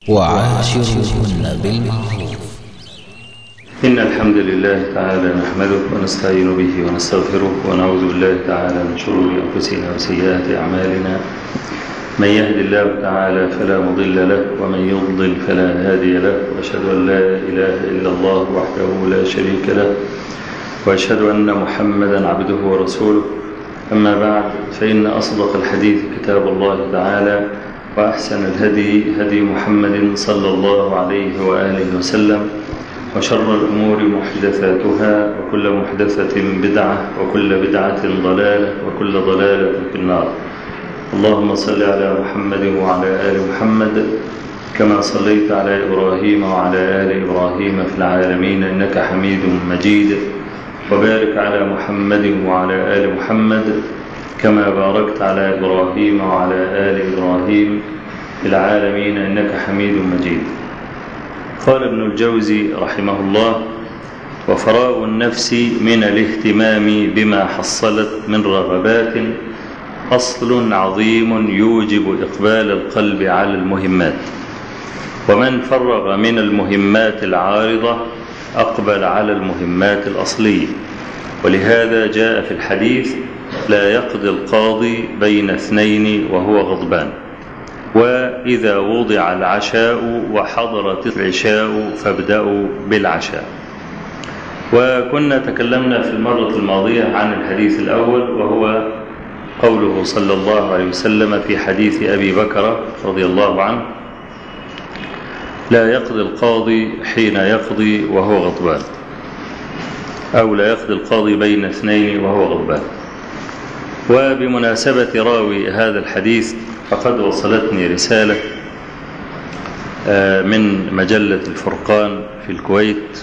وعاشرهن بالمعروف. إن الحمد لله تعالى نحمده ونستعين به ونستغفره ونعوذ بالله تعالى من شرور أنفسنا وسيئات أعمالنا. من يهد الله تعالى فلا مضل له ومن يضلل فلا هادي له، وأشهد أن لا إله إلا الله وحده لا شريك له، وأشهد أن محمدا عبده ورسوله. أما بعد، فإن أصدق الحديث كتاب الله تعالى، وأحسن الهدي هدي محمد صلى الله عليه وآله وسلم، وشر الأمور محدثاتها، وكل محدثة بدعة، وكل بدعة ضلالة، وكل ضلالة في النار. اللهم صل على محمد وعلى آل محمد كما صليت على إبراهيم وعلى آل إبراهيم في العالمين إنك حميد مجيد، وبارك على محمد وعلى آل محمد كما باركت على إبراهيم وعلى آل إبراهيم في العالمين إنك حميد مجيد. قال ابن الجوزي رحمه الله: وفراغ النفس من الاهتمام بما حصلت من رغبات أصل عظيم يوجب إقبال القلب على المهمات، ومن فرغ من المهمات العارضة أقبل على المهمات الأصلية. ولهذا جاء في الحديث: لا يقضي القاضي بين اثنين وهو غضبان، وإذا وضع العشاء وحضرت العشاء فابدأوا بالعشاء. وكنا تكلمنا في المرة الماضية عن الحديث الأول، وهو قوله صلى الله عليه وسلم في حديث أبي بكر رضي الله عنه: لا يقضي القاضي حين يقضي وهو غضبان، أو لا يقضي القاضي بين اثنين وهو غضبان. وبمناسبة راوي هذا الحديث، فقد وصلتني رسالة من مجلة الفرقان في الكويت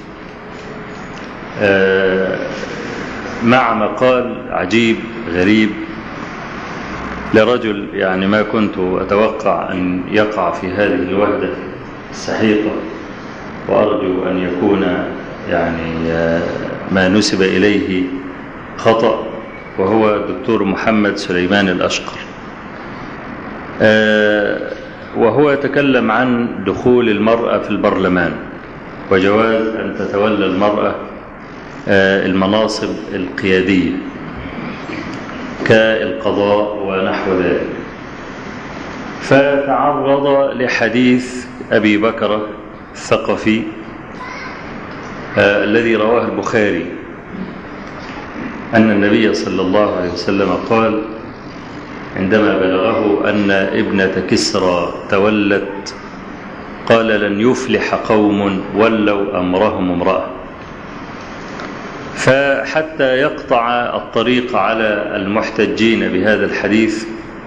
مع مقال عجيب غريب لرجل يعني ما كنت أتوقع أن يقع في هذه الوهدة السحيقة، وأرجو أن يكون يعني ما نسب إليه خطأ، وهو الدكتور محمد سليمان الأشقر. وهو يتكلم عن دخول المرأة في البرلمان، وجواز أن تتولى المرأة المناصب القيادية كالقضاء ونحو ذلك. فتعرض لحديث أبي بكر الثقفي الذي رواه البخاري أن النبي صلى الله عليه وسلم قال عندما بلغه أن ابنة كسرى تولت، قال: لن يفلح قوم ولوا أمرهم امرأة. فحتى يقطع الطريق على المحتجين بهذا الحديث،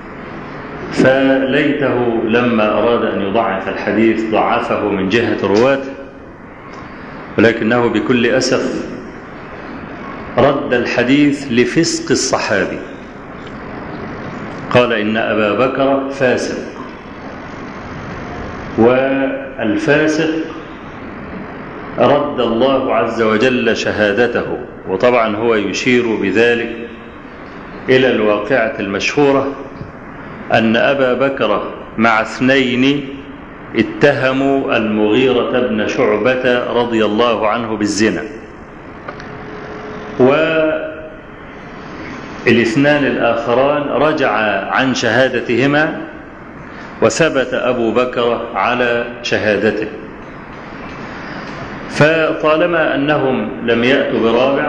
فليته لما أراد أن يضعف الحديث ضعفه من جهة رواته، ولكنه بكل أسف رد الحديث لفسق الصحابي. قال: إن أبا بكر فاسق، والفاسق رد الله عز وجل شهادته. وطبعا هو يشير بذلك إلى الواقعة المشهورة أن أبا بكر مع اثنين اتهموا المغيرة بن شعبة رضي الله عنه بالزنا، والاثنان الآخران رجع عن شهادتهما، وثبت أبو بكر على شهادته. فطالما أنهم لم يأتوا برابع،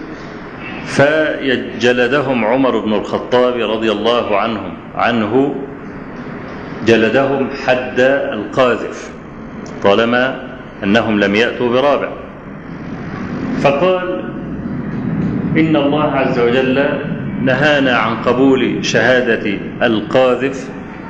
فجلدهم عمر بن الخطاب رضي الله عنه جلدهم حد القاذف طالما أنهم لم يأتوا برابع. فقال: إن الله عز وجل نهانا عن قبول شهادة القاذف،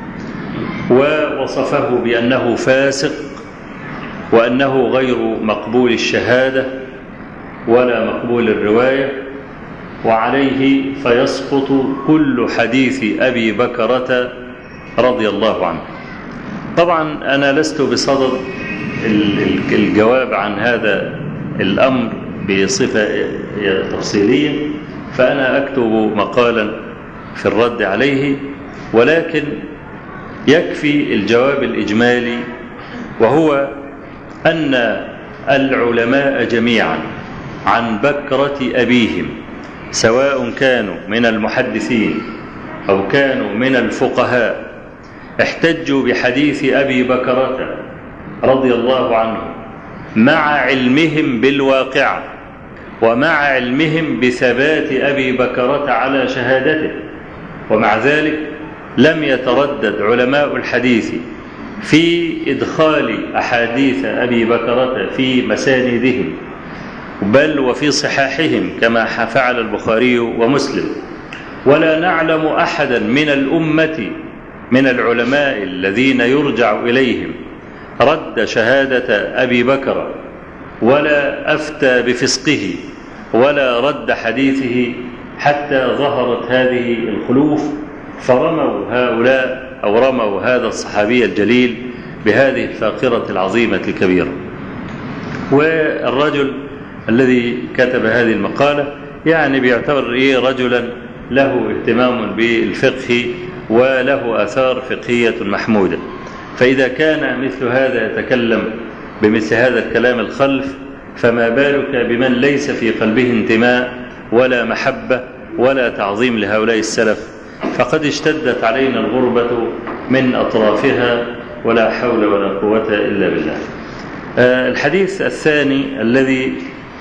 ووصفه بأنه فاسق، وأنه غير مقبول الشهادة ولا مقبول الرواية، وعليه فيسقط كل حديث أبي بكرة رضي الله عنه. طبعا أنا لست بصدد الجواب عن هذا الأمر بصفة تفصيلية، فأنا أكتب مقالا في الرد عليه، ولكن يكفي الجواب الإجمالي وهو أن العلماء جميعا عن بكرة أبيهم سواء كانوا من المحدثين أو كانوا من الفقهاء احتجوا بحديث أبي بكرة رضي الله عنه مع علمهم بالواقعة ومع علمهم بثبات أبي بكرة على شهادته، ومع ذلك لم يتردد علماء الحديث في إدخال أحاديث أبي بكرة في مساندهم بل وفي صحاحهم كما فعل البخاري ومسلم. ولا نعلم أحدا من الأمة من العلماء الذين يرجع إليهم رد شهادة أبي بكر ولا أفتى بفسقه ولا رد حديثه حتى ظهرت هذه الخلوف فرموا هؤلاء أو رموا هذا الصحابي الجليل بهذه الفاقرة العظيمة الكبيرة. والرجل الذي كتب هذه المقالة يعني بيعتبر رجلا له اهتمام بالفقه وله آثار فقهية محمودة، فإذا كان مثل هذا يتكلم بمثل هذا الكلام الخلف فما بالك بمن ليس في قلبه انتماء ولا محبة ولا تعظيم لهؤلاء السلف، فقد اشتدت علينا الغربة من أطرافها ولا حول ولا قوة إلا بالله. الحديث الثاني الذي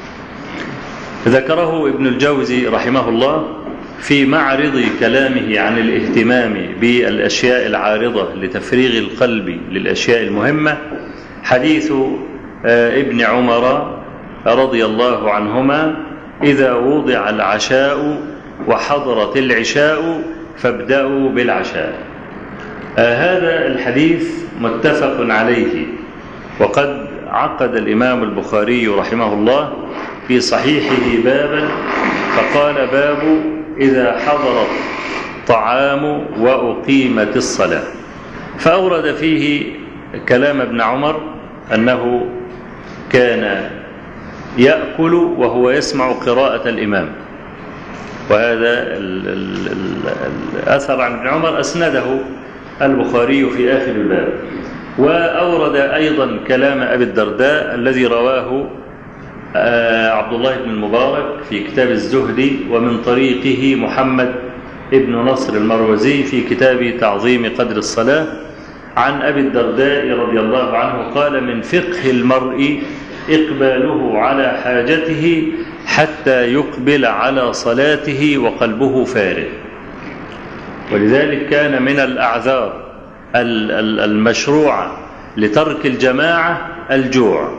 ذكره ابن الجوزي رحمه الله في معرض كلامه عن الاهتمام بالأشياء العارضة لتفريغ القلب للأشياء المهمة حديث ابن عمر رضي الله عنهما: إذا وضع العشاء وحضرت العشاء فابدأوا بالعشاء. هذا الحديث متفق عليه، وقد عقد الإمام البخاري رحمه الله في صحيحه بابا فقال: باب إذا حضرت طعام وأقيمت الصلاة، فأورد فيه كلام ابن عمر أنه كان يأكل وهو يسمع قراءة الإمام، وهذا الأثر عن ابن عمر أسنده البخاري في آخر الباب. وأورد أيضا كلام أبي الدرداء الذي رواه عبد الله بن المبارك في كتاب الزهد ومن طريقه محمد ابن نصر المروزي في كتاب تعظيم قدر الصلاة عن أبي الدرداء رضي الله عنه قال: من فقه المرء إقباله على حاجته حتى يقبل على صلاته وقلبه فارغ. ولذلك كان من الأعذار المشروعة لترك الجماعة الجوع،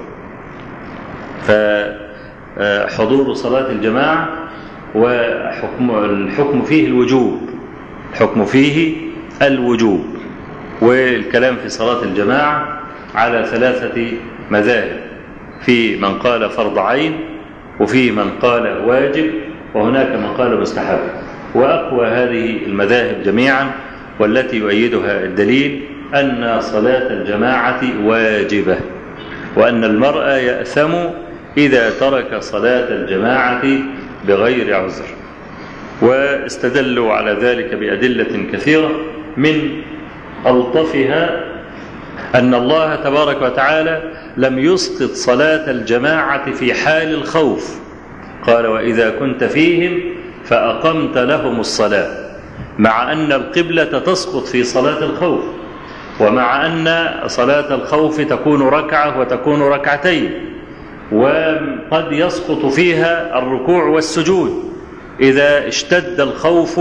فحضور صلاة الجماعة والحكم فيه الوجوب، الحكم فيه الوجوب. والكلام في صلاة الجماعة على 3 مذاهب: في من قال فرض عين، وفي من قال واجب، وهناك من قال مستحب. وأقوى هذه المذاهب جميعا والتي يؤيدها الدليل أن صلاة الجماعة واجبة، وأن المرء يأثم إذا ترك صلاة الجماعة بغير عذر. واستدلوا على ذلك بأدلة كثيرة، من ألطفها أن الله تبارك وتعالى لم يسقط صلاة الجماعة في حال الخوف، قال: وإذا كنت فيهم فأقمت لهم الصلاة، مع أن القبلة تسقط في صلاة الخوف، ومع أن صلاة الخوف تكون ركعة وتكون ركعتين، وقد يسقط فيها الركوع والسجود إذا اشتد الخوف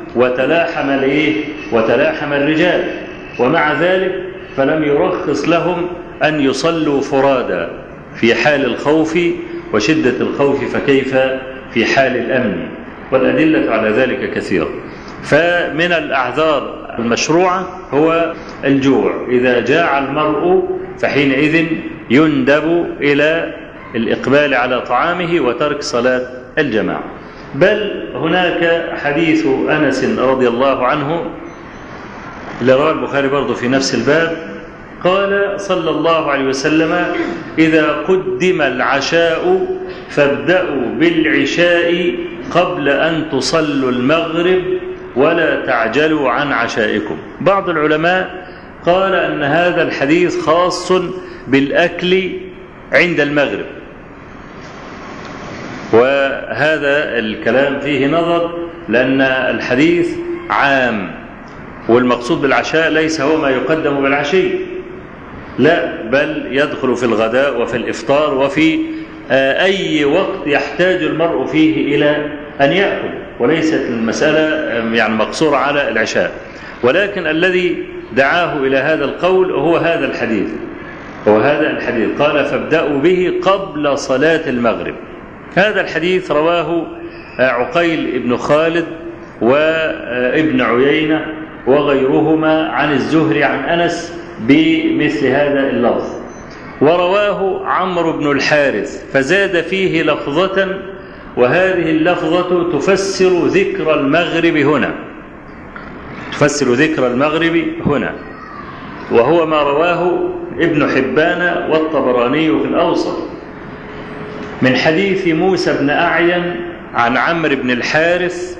وتلاحم الرجال، ومع ذلك فلم يرخص لهم أن يصلوا فرادا في حال الخوف وشدة الخوف، فكيف في حال الأمن؟ والأدلة على ذلك كثيرة. فمن الأعذار المشروعة هو الجوع، إذا جاع المرء فحينئذ يندب إلى الإقبال على طعامه وترك صلاة الجماعة. بل هناك حديث أنس رضي الله عنه اللي رواه البخاري برضه في نفس الباب، قال صلى الله عليه وسلم: إذا قدم العشاء فابدأوا بالعشاء قبل أن تصلوا المغرب ولا تعجلوا عن عشائكم. بعض العلماء قال أن هذا الحديث خاص بالأكل عند المغرب، وهذا الكلام فيه نظر، لأن الحديث عام، والمقصود بالعشاء ليس هو ما يقدم بالعشي، لا، بل يدخل في الغداء وفي الإفطار وفي أي وقت يحتاج المرء فيه إلى أن يأكل، وليست المسألة يعني مقصورة على العشاء. ولكن الذي دعاه إلى هذا القول هو هذا الحديث، قال فابدأوا به قبل صلاة المغرب. هذا الحديث رواه عقيل ابن خالد وابن عيينة وغيرهما عن الزهري عن أنس بمثل هذا اللفظ، ورواه عمرو بن الحارث فزاد فيه لفظة، وهذه اللفظة تفسر ذكر المغرب هنا، وهو ما رواه ابن حبان والطبراني في الأوسط من حديث موسى بن أعين عن عمرو بن الحارث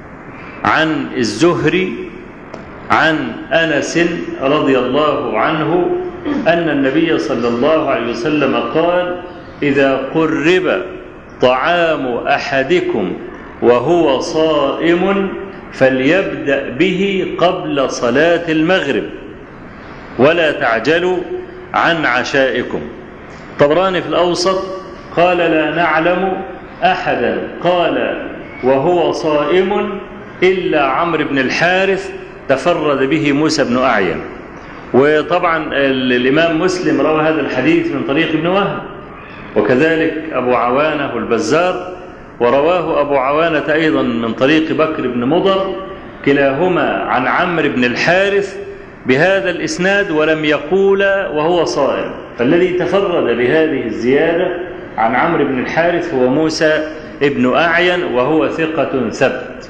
عن الزهري عن أنس رضي الله عنه أن النبي صلى الله عليه وسلم قال: إذا قرب طعام أحدكم وهو صائم فليبدأ به قبل صلاة المغرب ولا تعجلوا عن عشائكم. طبراني في الأوسط قال: لا نعلم أحدا قال وهو صائم إلا عمرو بن الحارث تفرد به موسى بن أعين. وطبعا الإمام مسلم روى هذا الحديث من طريق ابن وهب، وكذلك أبو عوانة والبزار، ورواه أبو عوانة أيضا من طريق بكر بن مضر، كلاهما عن عمرو بن الحارث بهذا الإسناد ولم يقول وهو صائم. فالذي تفرد بهذه الزيادة عن عمرو بن الحارث هو موسى ابن أعين، وهو ثقة ثبت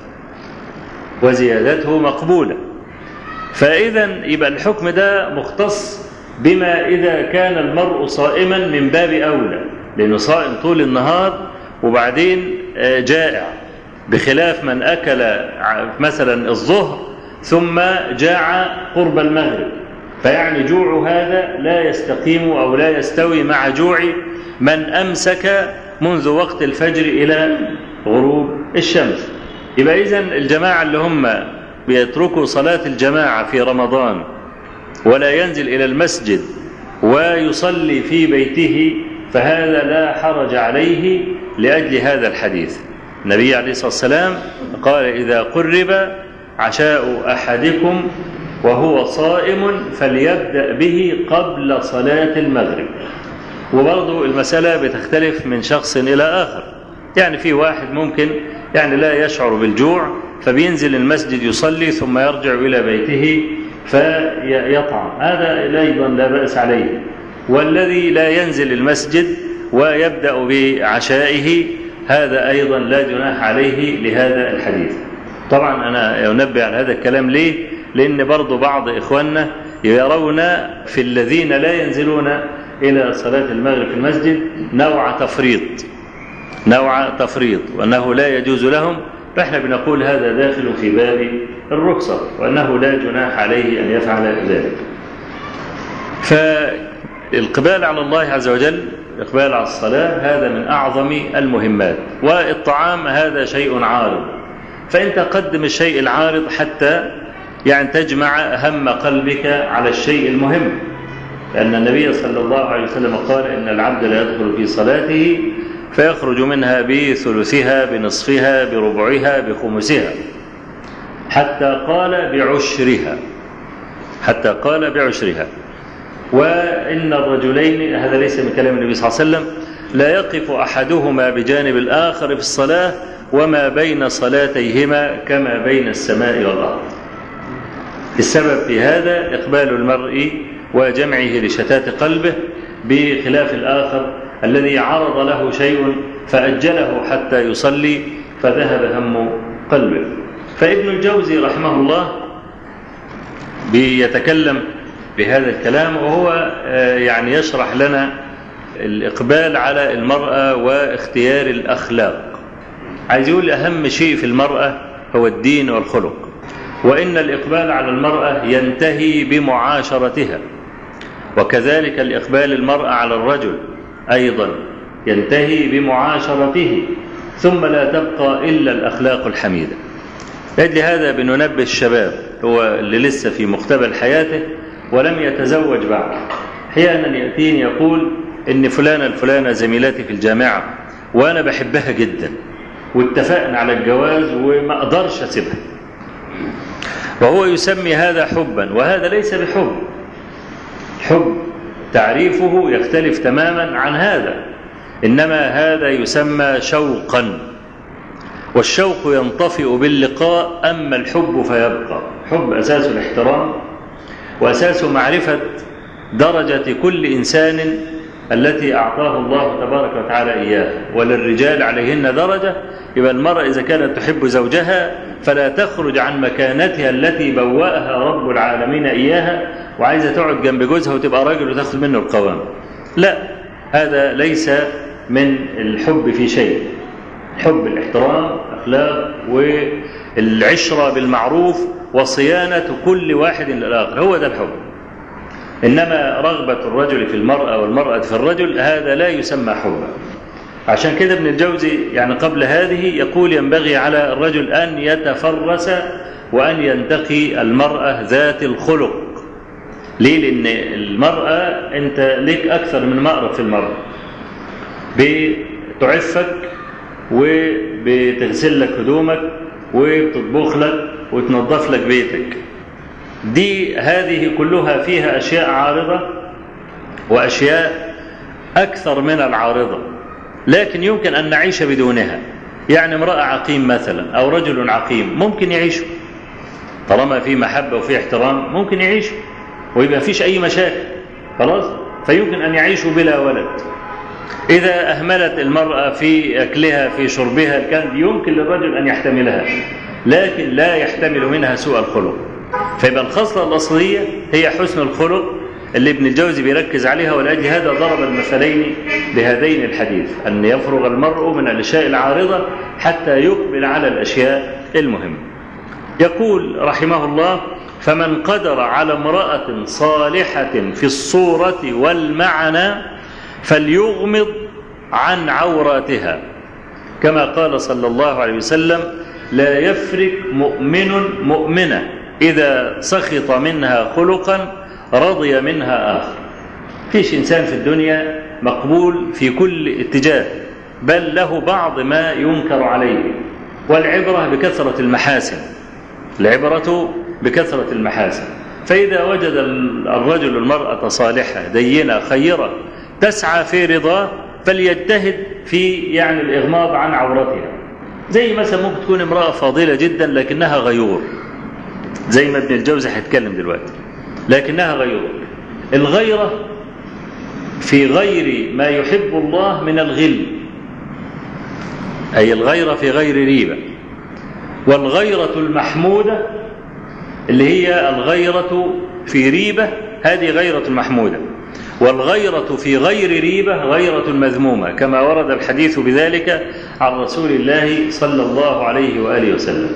وزيادته مقبولة. فإذا يبقى الحكم ده مختص بما إذا كان المرء صائما من باب أولى، لأنه صائم طول النهار وبعدين جائع، بخلاف من أكل مثلا الظهر ثم جاع قرب المغرب، فيعني جوع هذا لا يستقيم أو لا يستوي مع جوع من أمسك منذ وقت الفجر إلى غروب الشمس. يبقى إذن الجماعة اللي هم بيتركوا صلاة الجماعة في رمضان ولا ينزل إلى المسجد ويصلي في بيته، فهذا لا حرج عليه لأجل هذا الحديث. النبي عليه الصلاة والسلام قال: إذا قرب عشاء أحدكم وهو صائم فليبدأ به قبل صلاة المغرب. وبرضو المسألة بتختلف من شخص إلى آخر، يعني في واحد ممكن يعني لا يشعر بالجوع فبينزل المسجد يصلي ثم يرجع إلى بيته فيطعم، هذا أيضا لا بأس عليه. والذي لا ينزل المسجد ويبدأ بعشائه هذا أيضا لا جناح عليه لهذا الحديث. طبعا أنا أنبه على هذا الكلام ليه؟ لأن برضو بعض إخواننا يرون في الذين لا ينزلون إلى صلاة المغرب في المسجد نوع تفريط وأنه لا يجوز لهم، فإحنا بنقول هذا داخل في باب الرخصة، وأنه لا جناح عليه أن يفعل ذلك. فالإقبال على الله عز وجل، الإقبال على الصلاة، هذا من أعظم المهمات. والطعام هذا شيء عارض، فأنت قدم الشيء العارض حتى يعني تجمع هم قلبك على الشيء المهم، لأن النبي صلى الله عليه وسلم قال: إن العبد لا يدخل في صلاته فيخرج منها بثلثها بنصفها بربعها بخمسها حتى قال بعشرها. وإن الرجلين، هذا ليس من كلام النبي صلى الله عليه وسلم، لا يقف أحدهما بجانب الآخر في الصلاة وما بين صلاتيهما كما بين السماء والأرض. السبب في هذا إقبال المرء وجمعه لشتات قلبه، بخلاف الآخر الذي عرض له شيء فأجله حتى يصلي فذهب هم قلبه. فابن الجوزي رحمه الله بيتكلم بهذا الكلام، وهو يعني يشرح لنا الإقبال على المرأة واختيار الأخلاق. عايز يقول أهم شيء في المرأة هو الدين والخلق، وإن الإقبال على المرأة ينتهي بمعاشرتها، وكذلك الإقبال المرأة على الرجل أيضا ينتهي بمعاشرته، ثم لا تبقى إلا الأخلاق الحميدة. لهذا بننبه الشباب هو اللي لسه في مقتبل حياته ولم يتزوج بعد، أحيانا يأتيني يقول إن فلانة الفلانة زميلتي في الجامعة وأنا بحبها جدا واتفقنا على الجواز وما أقدرش أسيبها، وهو يسمي هذا حبا، وهذا ليس بحب. حب تعريفه يختلف تماما عن هذا، إنما هذا يسمى شوقا، والشوق ينطفئ باللقاء، أما الحب فيبقى. حب أساس الاحترام وأساس معرفة درجة كل إنسان التي أعطاه الله تبارك وتعالى إياه، وللرجال عليهن درجة. يبقى المرأة إذا كانت تحب زوجها فلا تخرج عن مكانتها التي بوأها رب العالمين إياها، وعايزة تقعد جنب جوزها وتبقى راجل وتاخذ منه القوام. لا، هذا ليس من الحب في شيء. حب الاحترام، أخلاق، والعشرة بالمعروف، وصيانة كل واحد للآخر، هو ده الحب. إنما رغبة الرجل في المرأة والمرأة في الرجل هذا لا يسمى حبا. عشان كده ابن الجوزي يعني قبل هذه يقول ينبغي على الرجل أن يتفرس وأن ينتقي المرأة ذات الخلق. ليه؟ لأن المرأة أنت لك أكثر من مأرب في المرأة، بتعفك وبتغسل لك هدومك وبتطبخ لك وتنظف لك بيتك. هذه كلها فيها أشياء عارضة وأشياء أكثر من العارضة، لكن يمكن أن نعيش بدونها. يعني امرأة عقيم مثلا أو رجل عقيم ممكن يعيشوا، طالما في محبة وفي احترام ممكن يعيشوا ويبقى فيش أي مشاكل، خلاص، فيمكن أن يعيشوا بلا ولد. إذا أهملت المرأة في أكلها في شربها كان يمكن للرجل أن يحتملها، لكن لا يحتمل منها سوء الخلق. فيبقى الخصلة الأصلية هي حسن الخلق اللي ابن الجوزي بيركز عليها، ولأجل هذا ضرب المثلين بهذين الحديث، أن يفرغ المرء من الأشياء العارضة حتى يقبل على الأشياء المهمة. يقول رحمه الله: فمن قدر على امرأة صالحة في الصورة والمعنى فليغمض عن عوراتها، كما قال صلى الله عليه وسلم: لا يفرق مؤمن مؤمنة إذا سخط منها خلقا رضي منها آخر. فيش إنسان في الدنيا مقبول في كل اتجاه، بل له بعض ما ينكر عليه، والعبرة بكثرة المحاسن، العبرة بكثرة المحاسن. فإذا وجد الرجل المرأة صالحة دينة خيرة تسعى في رضاه فليجتهد في يعني الإغماض عن عورتها. زي مثلا ممكن تكون امرأة فاضلة جدا لكنها غيور، زي ما ابن الجوزي هيتكلم دلوقتي، لكنها غيور. الغيرة في غير ما يحب الله من الغل، أي الغيرة في غير ريبة. والغيرة المحمودة اللي هي الغيرة في ريبة، هذه غيرة محمودة. والغيرة في غير ريبة غيرة مذمومة، كما ورد الحديث بذلك عن رسول الله صلى الله عليه وآله وسلم.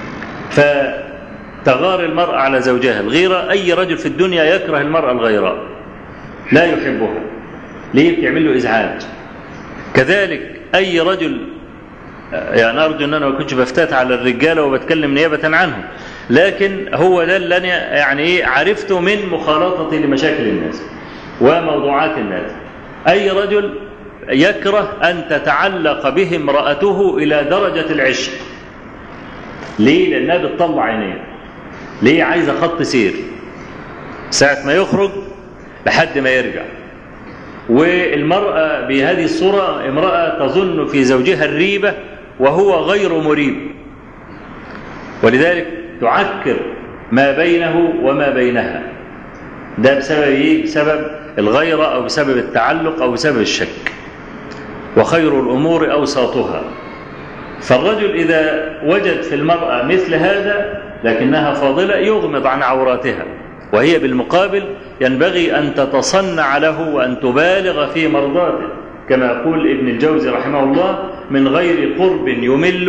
فتغار المرأة على زوجها الغيرة. أي رجل في الدنيا يكره المرأة الغيراء، لا يحبها، ليه؟ بتعمل له إزعاج. كذلك أي رجل، يعني أرجو أن أنا ما كنتش بفتات على الرجالة وبتكلم نيابة عنهم، لكن هو ده اللي أنا يعني عرفته من مخالطتي لمشاكل الناس وموضوعات الناس. أي رجل يكره أن تتعلق به امرأته إلى درجة العشق. ليه؟ لأنها بتطلع عينيه. ليه؟ عايزة خط سير ساعة ما يخرج لحد ما يرجع. والمرأة بهذه الصورة امرأة تظن في زوجها الريبة وهو غير مريب، ولذلك تعكر ما بينه وما بينها. ده بسبب ايه؟ بسبب الغيرة أو بسبب التعلق أو بسبب الشك. وخير الأمور أوساطها. فالرجل إذا وجد في المرأة مثل هذا لكنها فاضلة يغمض عن عوراتها، وهي بالمقابل ينبغي أن تتصنع له وأن تبالغ في مرضاته، كما يقول ابن الجوزي رحمه الله: من غير قرب يمل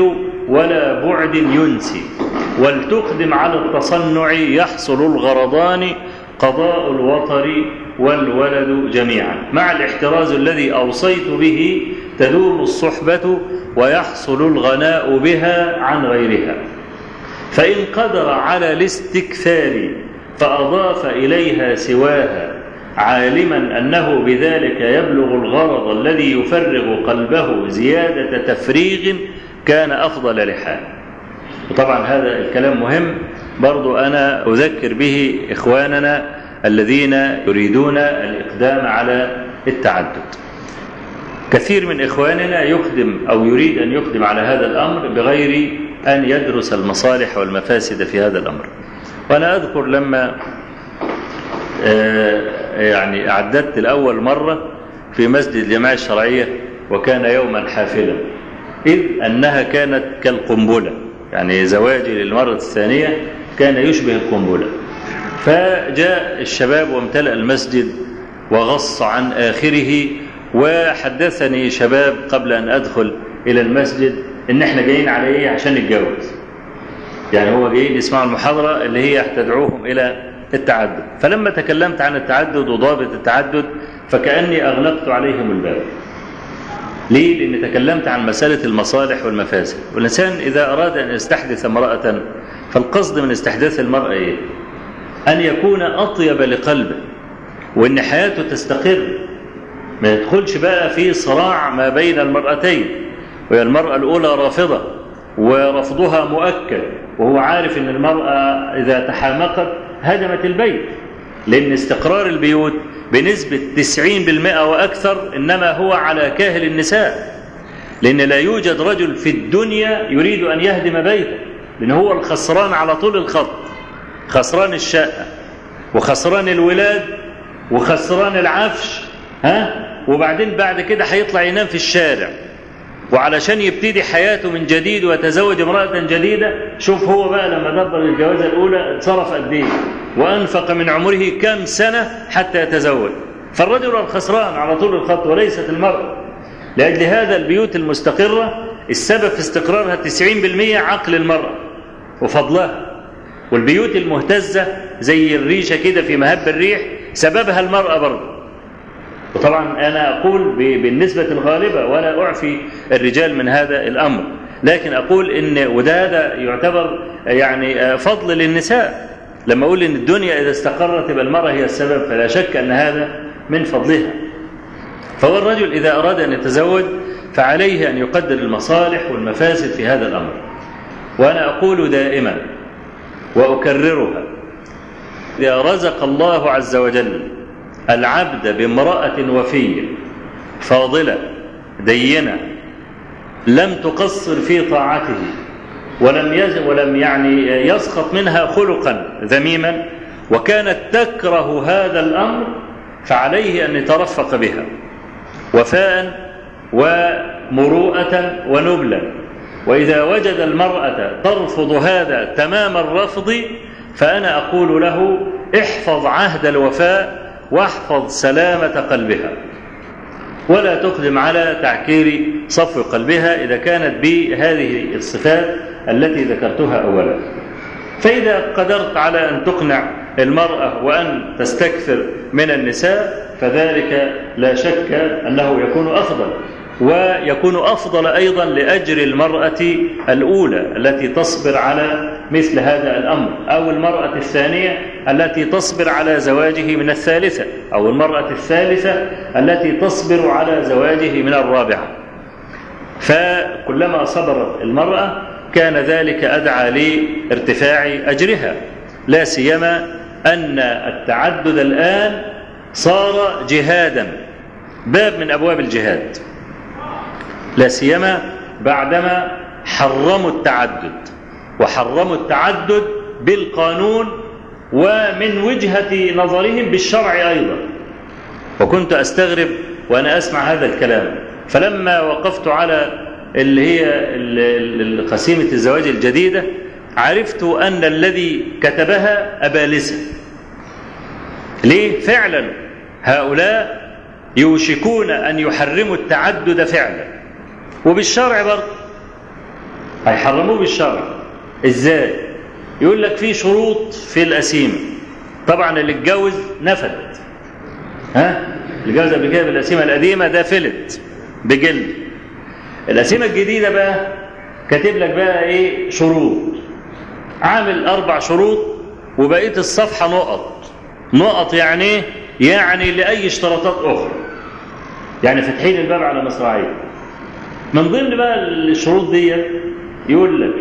ولا بعد ينسي، ولتقدم على التصنع يحصل الغرضان، قضاء الوطر والولد جميعا، مع الاحتراز الذي أوصيت به تدوم الصحبة ويحصل الغناء بها عن غيرها. فإن قدر على الاستكثار فأضاف إليها سواها، عالما أنه بذلك يبلغ الغرض الذي يفرغ قلبه زيادة تفريغ كان أفضل لحال. وطبعا هذا الكلام مهم برضو، أنا أذكر به إخواننا الذين يريدون الإقدام على التعدد. كثير من إخواننا يقدم أو يريد أن يقدم على هذا الأمر بغير أن يدرس المصالح والمفاسد في هذا الأمر. وأنا أذكر لما يعني أعددت الأول مرة في مسجد الجماعة الشرعية، وكان يوما حافلا، إذ أنها كانت كالقنبلة، يعني زواجي للمرة الثانية كان يشبه القنبلة. فجاء الشباب وامتلأ المسجد وغص عن آخره، وحدثني شباب قبل أن أدخل إلى المسجد إن إحنا جايين على إيه عشان نتجوز، يعني هو جايين يسمعوا المحاضرة اللي هي تدعوهم إلى التعدد. فلما تكلمت عن التعدد وضابط التعدد فكأني أغلقت عليهم الباب. ليه؟ لأني تكلمت عن مسألة المصالح والمفاسد. والإنسان إذا أراد أن يستحدث امرأة فالقصد من استحداث المرأة إيه؟ أن يكون أطيب لقلبه، وأن حياته تستقر، ما يدخلش بقى في صراع ما بين المرأتين، وهي المرأة الأولى رافضة ورفضها مؤكد، وهو عارف أن المرأة إذا تحامقت هدمت البيت، لأن استقرار البيوت بنسبة 90% وأكثر إنما هو على كاهل النساء، لأن لا يوجد رجل في الدنيا يريد أن يهدم بيته، لأن هو الخسران على طول الخط، خسران الشقة وخسران الولاد وخسران العفش، وبعدين بعد كده هيطلع ينام في الشارع، وعلشان يبتدي حياته من جديد ويتزوج امرأة جديدة. شوف هو بقى لما دبر الجوازة الأولى اتصرف قد ايه وأنفق من عمره كم سنة حتى يتزوج. فالرجل الخسران على طول الخط وليست المرأة. لأجل هذا البيوت المستقرة السبب في استقرارها 90% عقل المرأة وفضلها، والبيوت المهتزة زي الريشة كده في مهب الريح سببها المرأة برضه. وطبعا أنا أقول بالنسبة الغالبة ولا أعفي الرجال من هذا الأمر، لكن أقول إن وده يعتبر يعني فضل للنساء. لما أقول إن الدنيا إذا استقرت يبقى المرأة هي السبب، فلا شك أن هذا من فضلها. فهو الرجل إذا أراد أن يتزوج فعليه أن يقدر المصالح والمفاسد في هذا الأمر. وأنا أقول دائما وأكررها، إذا رزق الله عز وجل العبد بامرأة وفية فاضلة دينة لم تقصر في طاعته ولم يعني يسخط منها خلقا ذميما، وكانت تكره هذا الأمر، فعليه أن يترفق بها وفاء ومروءة ونبلا. وإذا وجد المرأة ترفض هذا تمام الرفض فأنا أقول له احفظ عهد الوفاء واحفظ سلامة قلبها، ولا تقدم على تعكير صفو قلبها إذا كانت بهذه الصفات التي ذكرتها أولا. فإذا قدرت على أن تقنع المرأة وأن تستكثر من النساء فذلك لا شك أنه يكون أفضل، ويكون أفضل أيضا لأجر المرأة الأولى التي تصبر على مثل هذا الأمر، أو المرأة الثانية التي تصبر على زواجه من الثالثة، أو المرأة الثالثة التي تصبر على زواجه من الرابعة. فكلما صبرت المرأة كان ذلك أدعى لارتفاع أجرها، لا سيما أن التعدد الآن صار جهادا، باب من أبواب الجهاد، لا سيما بعدما حرموا التعدد، وحرموا التعدد بالقانون ومن وجهة نظرهم بالشرع أيضا. وكنت أستغرب وأنا أسمع هذا الكلام، فلما وقفت على اللي هي قسيمة الزواج الجديدة عرفت أن الذي كتبها أبالسة. ليه؟ فعلا هؤلاء يوشكون أن يحرموا التعدد فعلا، وبالشرع برضه هيحرموه بالشرع. ازاي؟ يقول لك في شروط في القسيمة. طبعا اللي اتجوز نفد، اللي اتجوز قبل كده بالقسيمة القديمة ده فلت بجلد. القسيمة الجديدة بقى كاتب لك بقى ايه شروط، عامل 4 شروط وبقية الصفحة نقط يعني ايه؟ يعني لأي اشتراطات أخرى، يعني فتحين الباب على مصراعيه. من ضمن بقى الشروط دي يقول لك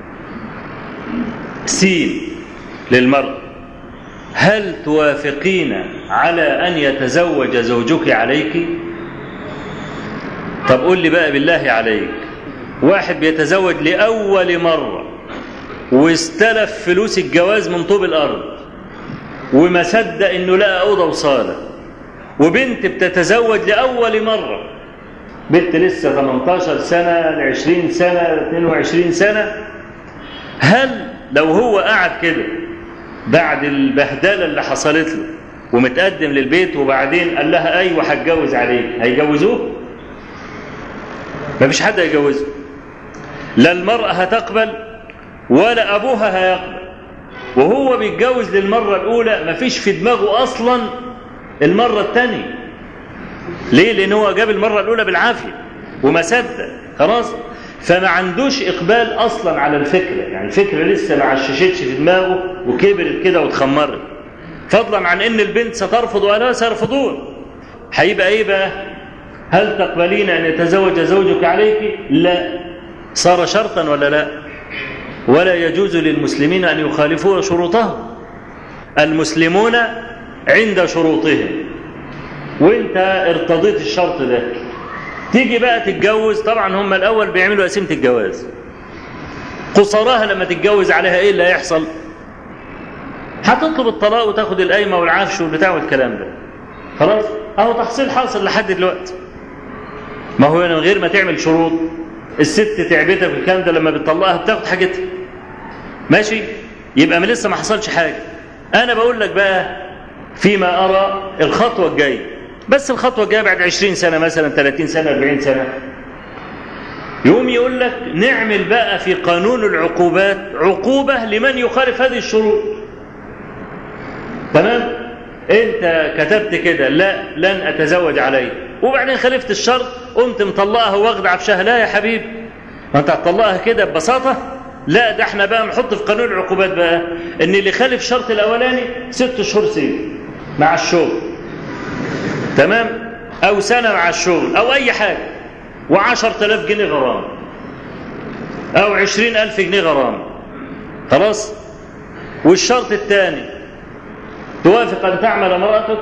سين للمرء: هل توافقين على أن يتزوج زوجك عليك؟ طب قول لي بقى بالله عليك، واحد بيتزوج لأول مرة واستلف فلوس الجواز من طوب الأرض وما صدق إنه لقى أوضة وصالة، وبنت بتتزوج لأول مرة، بنت لسه 18 سنة 20 سنة 22 سنة، هل لو هو قاعد كده بعد البهدلة اللي حصلت له ومتقدم للبيت وبعدين قال لها أيوة هتجوز عليك، هيجوزوه؟ مفيش حد هيجوزه، لا المرأة هتقبل ولا أبوها هيقبل. وهو بيتجوز للمرة الأولى مفيش في دماغه أصلا المرة الثانية. ليه؟ لأن هو جاب المرة الأولى بالعافية وما صدق خلاص، فما عندوش إقبال أصلا على الفكرة، يعني الفكرة لسه ما عششتش في دماغه وكبرت كده وتخمرت، فضلا عن إن البنت سترفض ولا سيرفضون. هيبقى إيه بقى؟ هل تقبلين أن يتزوج زوجك عليك؟ لا. صار شرطا ولا لا؟ ولا يجوز للمسلمين أن يخالفوا شروطهم. المسلمون عند شروطهم، وانت ارتضيت الشرط ده، تيجي بقى تتجوز. طبعا هم الأول بيعملوا قسيمة الجواز، قصراها لما تتجوز عليها ايه اللي هيحصل؟ هتطلب الطلاق وتاخد القايمة والعفش والبتاع والكلام ده، خلاص اهو تحصيل حاصل لحد دلوقتي. ما هو من غير ما تعمل شروط، الست تعبتها في الكلام ده لما بتطلقها بتاخد حاجتها، ماشي؟ يبقى ما لسه ما حصلش حاجة. انا بقول لك بقى فيما ارى الخطوة الجاية، بس الخطوة الجاية بعد 20 سنة مثلا 30 سنة 40 سنة، يقوم يقول لك نعمل بقى في قانون العقوبات عقوبة لمن يخالف هذه الشروط. تمام؟ انت كتبت كده لا لن اتزوج عليه، وبعدين خالفت الشرط قمت مطلقها واخد عفشها، لا يا حبيبي، ما انت هتطلقها كده ببساطة؟ لا، ده احنا بقى نحط في قانون العقوبات بقى ان اللي خالف الشرط الاولاني 6 شهور سجن مع الشغل، تمام؟ او سنة مع الشغل او اي حاجة، و10,000 جنيه غرام او 20,000 جنيه غرام، خلاص؟ والشرط الثاني توافق ان تعمل امرأتك.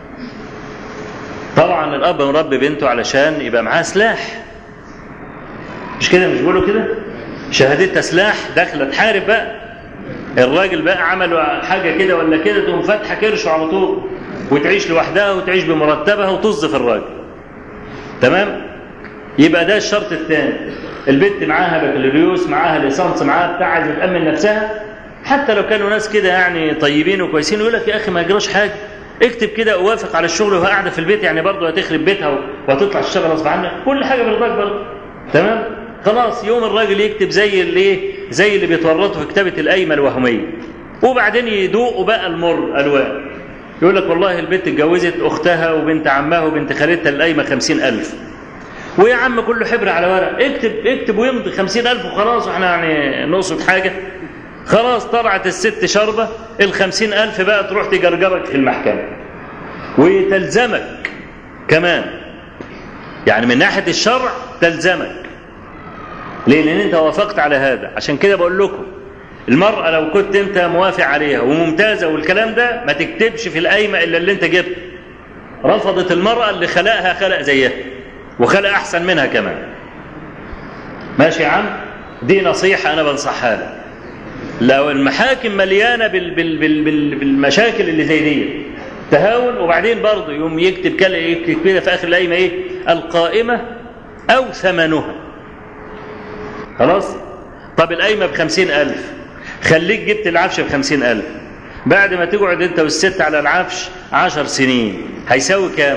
طبعا الاب مربي بنته علشان يبقى معاه سلاح، مش كده؟ مش بيقولوا كده؟ شهادتها سلاح، داخله تحارب بقى. الراجل بقى عملوا حاجه كده ولا كده تقوم فاتحه كرشه على طول وتعيش لوحدها وتعيش بمرتبها وتصف الراجل، تمام؟ يبقى ده الشرط الثاني. البنت معاها بكالوريوس، معاها ليسانس، معاها بتاع، عايزه تامن نفسها، حتى لو كانوا ناس كده يعني طيبين وكويسين يقول لك يا اخي ما يجراش حاجه، اكتب كده اوافق على الشغل وهي قاعده في البيت، يعني برضه هتخرب بيتها وهتطلع تشتغل غصب عنها، كل حاجه برضاك برضه، تمام؟ خلاص يوم الراجل يكتب زي اللي بيتورطوا في كتابه القايمه الوهميه، وبعدين يدوقوا بقى المر الوان. يقول لك والله البنت اتجوزت اختها وبنت عمها وبنت خالتها القايمه 50,000، ويا عم كله حبر على ورق، اكتب ويمضي 50,000 وخلاص، واحنا يعني نقصد حاجه؟ خلاص طلعت الست شربة، 50,000 بقى تروح تجرجرك في المحكمة وتلزمك كمان، يعني من ناحية الشرع تلزمك. ليه؟ لأن أنت وافقت على هذا. عشان كده بقول لكم المرأة لو كنت أنت موافق عليها وممتازة والكلام ده ما تكتبش في القايمة إلا اللي أنت جبته. رفضت المرأة اللي خلقها خلق زيها وخلق أحسن منها كمان. ماشي يا عم؟ دي نصيحة أنا بنصحها لك. لو المحاكم مليانة بالمشاكل اللي زي دي تهاون، وبعدين برضه يوم يكتب كده في آخر القايمة إيه؟ القائمة أو ثمنها. خلاص؟ طب القايمة ب50,000، خليك جبت العفش ب50,000، بعد ما تقعد أنت والست على العفش 10 سنين هيساوي كام؟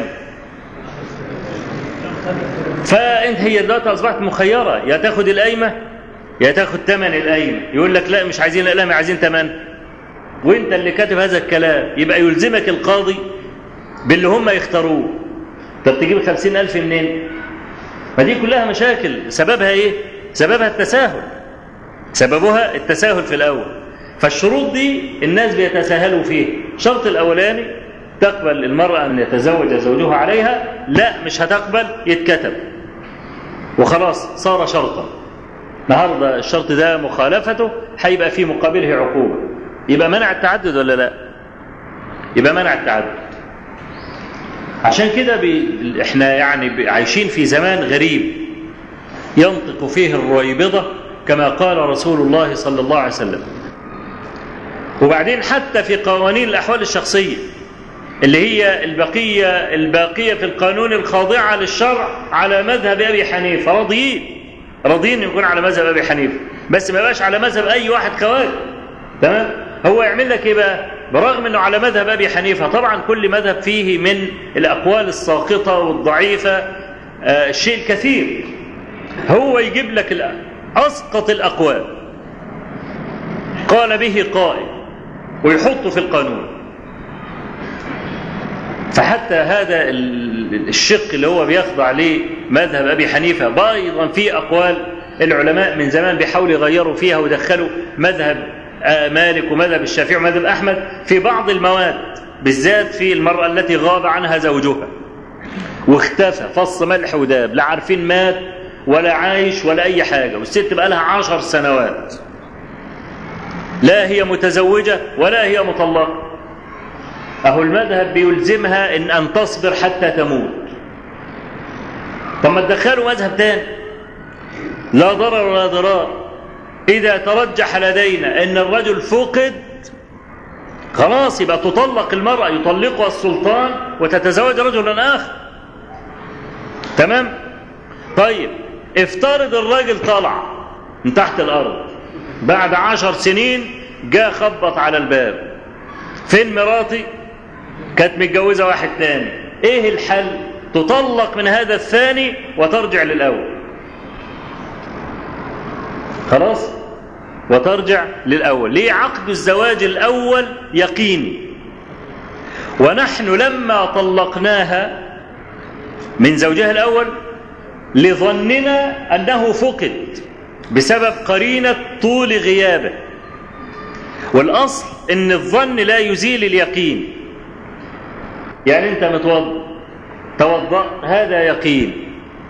فأنت هي دلوقتي أصبحت مخيرة، يا تاخد القايمة يا تاخد ثمن القايمة. يقول لك لا مش عايزين القايمة، عايزين ثمن، وانت اللي كاتب هذا الكلام، يبقى يلزمك القاضي باللي هم يختاروه. طب تجيب 50,000 منين؟ ما دي كلها مشاكل. سببها ايه؟ سببها التساهل، سببها التساهل في الأول. فالشروط دي الناس بيتساهلوا فيه. الشرط الأولاني تقبل المرأة أن يتزوج زوجها عليها، لا مش هتقبل، يتكتب وخلاص صار شرطا. النهارده الشرط ده مخالفته هيبقى فيه مقابله عقوبة. يبقى منع التعدد ولا لا؟ يبقى منع التعدد. عشان كده احنا يعني عايشين في زمان غريب ينطق فيه الرويبضة كما قال رسول الله صلى الله عليه وسلم. وبعدين حتى في قوانين الأحوال الشخصية اللي هي الباقية في القانون الخاضعة للشرع على مذهب أبي حنيفة، راضيين يكون على مذهب أبي حنيفة، بس ما يبقاش على مذهب أي واحد خوارج. تمام؟ هو يعمل لك إيه بقى؟ برغم أنه على مذهب أبي حنيفة، طبعا كل مذهب فيه من الأقوال الساقطة والضعيفة الشيء الكثير، هو يجيب لك أسقط الأقوال قال به قائل ويحطه في القانون. فحتى هذا الشق اللي هو بيخضع ليه مذهب أبي حنيفة أيضا في أقوال العلماء من زمان بيحاولوا يغيروا فيها ودخلوا مذهب مالك ومذهب الشافعي ومذهب أحمد في بعض المواد، بالذات في المرأة التي غاب عنها زوجها واختفى فص ملح وداب، لا عارفين مات ولا عايش ولا أي حاجة، والست بقى لها 10 سنوات لا هي متزوجة ولا هي مطلقة. أهو المذهب بيلزمها أن تصبر حتى تموت. طب ما تدخلوا مذهب تاني لا ضرر ولا ضرار. إذا ترجح لدينا أن الرجل فقد خلاص يبقى تطلق المرأة، يطلقها السلطان وتتزوج رجلا آخر. تمام؟ طيب افترض الراجل طلع من تحت الأرض بعد 10 سنين، جاء خبط على الباب، فين مراتي؟ كانت متجوزة واحد تاني. ايه الحل؟ تطلق من هذا الثاني وترجع للأول. خلاص؟ وترجع للأول. ليه؟ عقد الزواج الأول يقيني، ونحن لما طلقناها من زوجها الأول لظننا أنه فقد بسبب قرينة طول غيابه، والأصل أن الظن لا يزيل اليقين. يعني أنت توضأ هذا يقين،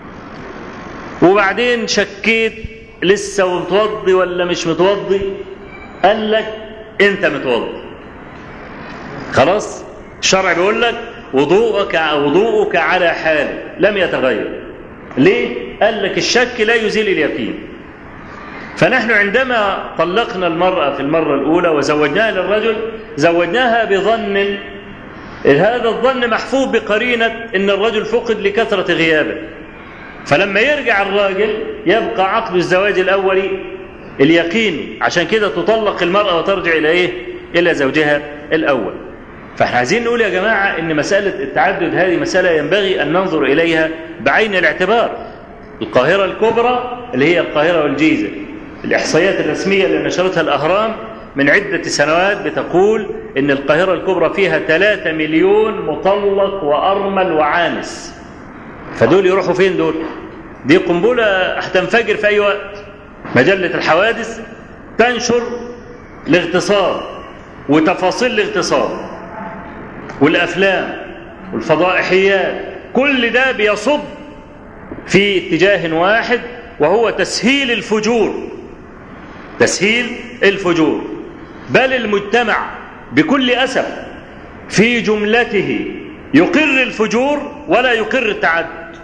وبعدين شكيت لسه متوضي ولا مش متوضي، قال لك أنت متوضي. خلاص الشرع بيقول لك وضوءك على حال لم يتغير. ليه؟ قال لك الشك لا يزيل اليقين. فنحن عندما طلقنا المرأة في المرة الأولى وزوجناها للرجل زوجناها بظن، هذا الظن محفوظ بقرينة إن الرجل فقد لكثرة غيابه، فلما يرجع الراجل يبقى عقد الزواج الأولي اليقيني. عشان كده تطلق المرأة وترجع إلى إيه؟ إلى زوجها الأول. فاحنا عايزين نقول يا جماعة إن مسألة التعدد هذه مسألة ينبغي أن ننظر إليها بعين الاعتبار. القاهرة الكبرى اللي هي القاهرة والجيزة، الإحصائيات الرسمية اللي نشرتها الأهرام من عدة سنوات بتقول إن القاهرة الكبرى فيها 3 مليون مطلق وأرمل وعانس. فدول يروحوا فين دول؟ دي قنبلة هتنفجر في أي وقت. مجلة الحوادث تنشر الاغتصاب وتفاصيل الاغتصاب والأفلام والفضائحيات، كل ده بيصب في اتجاه واحد وهو تسهيل الفجور. تسهيل الفجور. بل المجتمع بكل أسف في جملته يقر الفجور ولا يقر التعدد.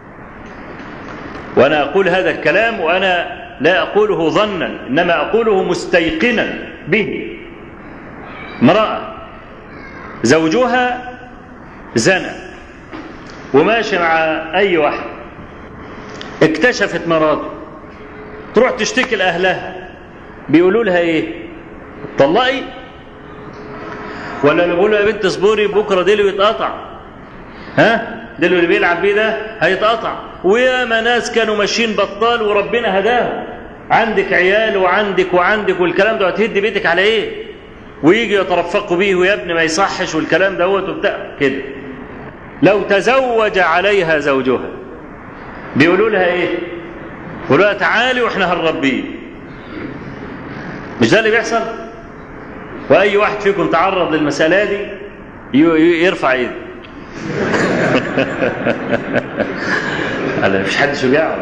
وأنا أقول هذا الكلام وأنا لا أقوله ظنا، إنما أقوله مستيقنا به. امرأة زوجها زنى وماشي مع أي واحد، اكتشفت مراته، تروح تشتكي لأهلها، بيقولوا لها ايه؟ طلقي؟ ولا بيقولوا يا بنت اصبري بكره ديله يتقطع، ها؟ ديله اللي بيلعب بيه ده هيتقطع. وياما ناس كانوا ماشيين بطال وربنا هداهم عندك عيال وعندك والكلام ده، هتهدي بيتك على ايه؟ ويجي يترفقوا بيه ويا ابني ما يصحش والكلام ده وبتاع كده. لو تزوج عليها زوجها بيقولوا لها ايه؟ بيقولوا لها تعالي واحنا هنربيه. مش ده اللي بيحصل؟ واي واحد فيكم تعرض للمسألة دي يرفع ايده. قال مفيش حد شجاع.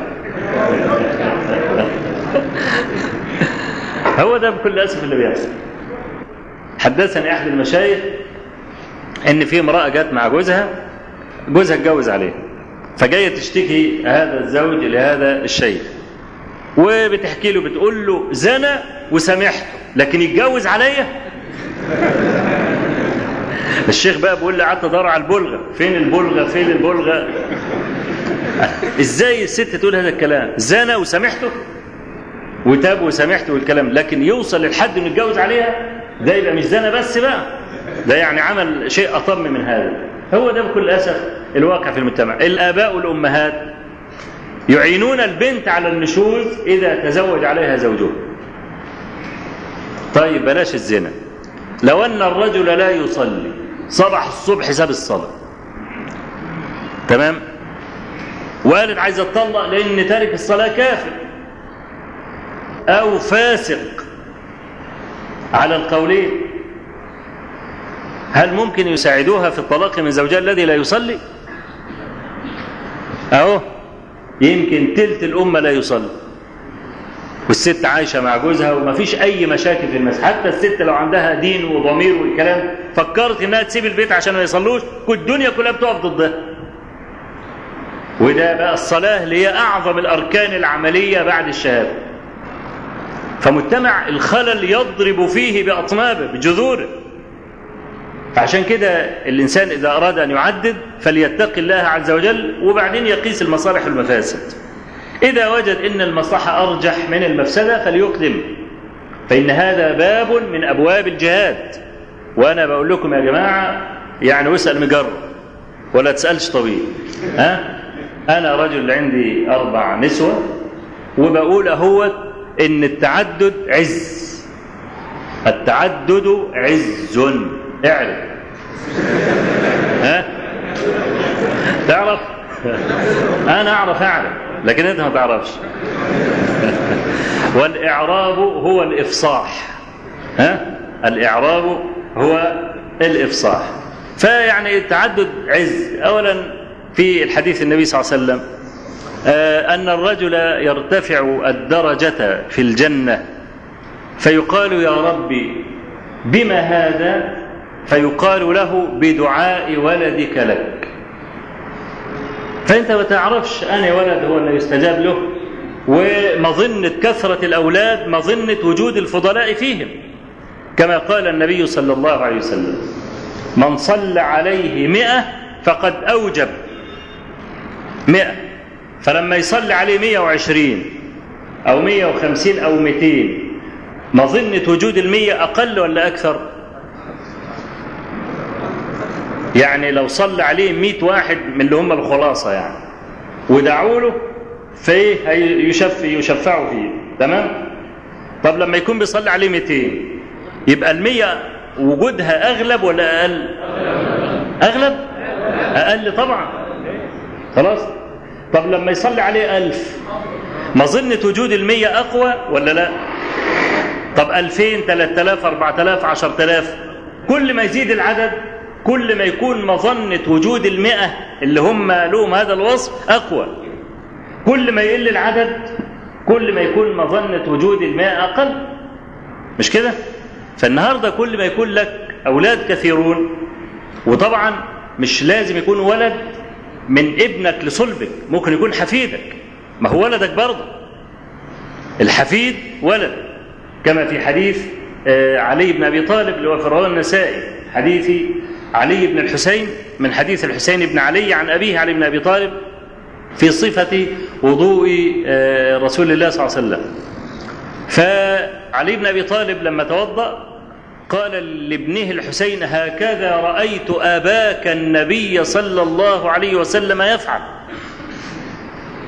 هو ده بكل اسف اللي بيحصل. حدثني احد المشايخ ان في امرأة جت مع جوزها اتجوز عليها، فجايه تشتكي هذا الزوج لهذا الشيخ، وبتحكي له بتقول له زنى وسامحته لكن يتجوز عليا. الشيخ بقى بيقول لي قعدت ادور على البلغه، فين البلغه؟ ازاي الست تقول هذا الكلام؟ زنى وسامحته وتاب وسامحته والكلام، لكن يوصل للحد انه يتجوز عليها؟ ده يبقى مش زنى بس بقى، ده يعني عمل شيء اطم من هذا. هو ده بكل اسف الواقع في المجتمع. الاباء والامهات يعينون البنت على النشوز اذا تزوج عليها زوجها. طيب بلاش الزنا، لو ان الرجل لا يصلي صبح الصبح ساب الصلاه، تمام، وقالت عايزه تطلق لان تارك الصلاه كافر او فاسق على القولين، هل ممكن يساعدوها في الطلاق من زوجها الذي لا يصلي؟ اهو يمكن تلت الامه لا يصلي، والست عايشه مع جوزها وما فيش اي مشاكل في المسجد. حتى الست لو عندها دين وضمير والكلام فكرت انها تسيب البيت عشان ما يصلوش، كل الدنيا كلها بتقف ضدها. وده بقى الصلاه اللي هي اعظم الاركان العمليه بعد الشهاده. فمجتمع الخلل يضرب فيه باطنابه بجذوره. عشان كده الإنسان إذا أراد أن يعدد فليتقي الله عز وجل، وبعدين يقيس المصالح والمفاسد. إذا وجد إن المصلحة أرجح من المفسدة فليقدم، فإن هذا باب من أبواب الجهاد. وأنا بقول لكم يا جماعة يعني واسأل مجرب ولا تسألش طبيب. أنا رجل عندي 4 نسوة وبقول أهوت إن التعدد عز، التعدد عز. اعرف تعرف؟ انا اعرف لكن انت ما تعرفش. والاعراب هو الافصاح، الاعراب هو الافصاح. فيعني التعدد عز. اولا في الحديث النبي صلى الله عليه وسلم ان الرجل يرتفع الدرجة في الجنة فيقال يا ربي بما هذا؟ فيقال له بدعاء ولدك لك. فانت ما تعرفش أنا ولد هو اللي يستجاب له، ومظنة كثرة الأولاد مظنة وجود الفضلاء فيهم، كما قال النبي صلى الله عليه وسلم من صلى عليه 100 فقد أوجب 100، فلما يصلي عليه 120 أو 150 أو 200 مظنة وجود 100 أقل ولا أكثر؟ يعني لو صلى عليه 100 واحد من اللي هم الخلاصة يعني ودعوا له فيه يشفعوا فيه، تمام؟ طب لما يكون بيصلي عليه 200 يبقى 100 وجودها أغلب ولا أقل؟ أغلب؟ أقل طبعا. خلاص؟ طب لما يصلي عليه 1000 مظنة وجود 100 أقوى ولا لا؟ طب 2000 3000 4000 10000 كل ما يزيد العدد كل ما يكون مظنة وجود 100 اللي هم لهم هذا الوصف أقوى، كل ما يقل العدد كل ما يكون مظنة وجود 100 أقل، مش كده؟ فالنهاردة كل ما يكون لك أولاد كثيرون، وطبعا مش لازم يكون ولد من ابنك لصلبك، ممكن يكون حفيدك، ما هو ولدك برضه، الحفيد ولد، كما في حديث علي بن أبي طالب اللي هو في رواه النسائي، حديث علي بن الحسين من حديث الحسين بن علي عن أبيه علي بن أبي طالب في صفة وضوء رسول الله صلى الله عليه وسلم. فعلي بن أبي طالب لما توضأ قال لابنه الحسين هكذا رأيت أباك النبي صلى الله عليه وسلم يفعل.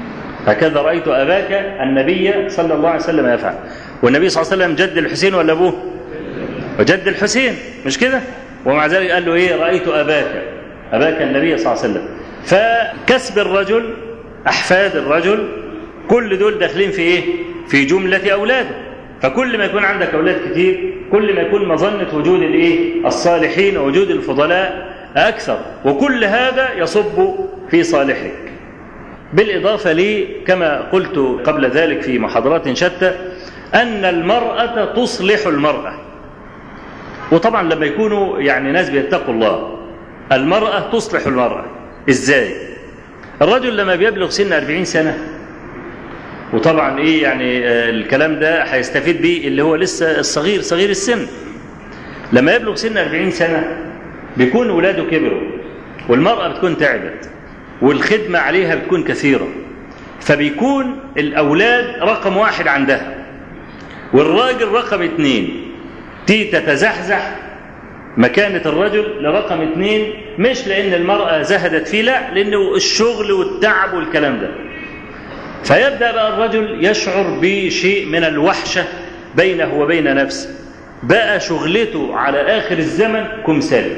هكذا رأيت أباك النبي صلى الله عليه وسلم يفعل. والنبي صلى الله عليه وسلم جد الحسين ولا أبوه؟ وجد الحسين، مش كده؟ ومع ذلك قال له إيه؟ رأيت أباك النبي صلى الله عليه وسلم. فكسب الرجل، أحفاد الرجل، كل دول داخلين في إيه؟ في جملة أولاده. فكل ما يكون عندك أولاد كتير كل ما يكون مظنة وجود الإيه؟ الصالحين ووجود الفضلاء أكثر، وكل هذا يصب في صالحك. بالإضافة لي كما قلت قبل ذلك في محاضرات شتى أن المرأة تصلح المرأة. وطبعا لما يكونوا يعني ناس بيتقوا الله، المرأة تصلح المرأة إزاي؟ الرجل لما بيبلغ سن 40 سنة، وطبعا إيه يعني الكلام ده هيستفيد بيه اللي هو لسه الصغير صغير السن. لما يبلغ سن 40 سنة بيكون ولاده كبروا، والمرأة بتكون تعبت، والخدمة عليها بتكون كثيرة، فبيكون الأولاد رقم 1 عندها، والراجل رقم 2. تتزحزح مكانة الرجل لرقم 2، مش لأن المرأة زهدت فيه، لا، لأنه الشغل والتعب والكلام ده. فيبدأ بقى الرجل يشعر بشيء من الوحشة بينه وبين نفسه، بقى شغلته على آخر الزمن كمثال،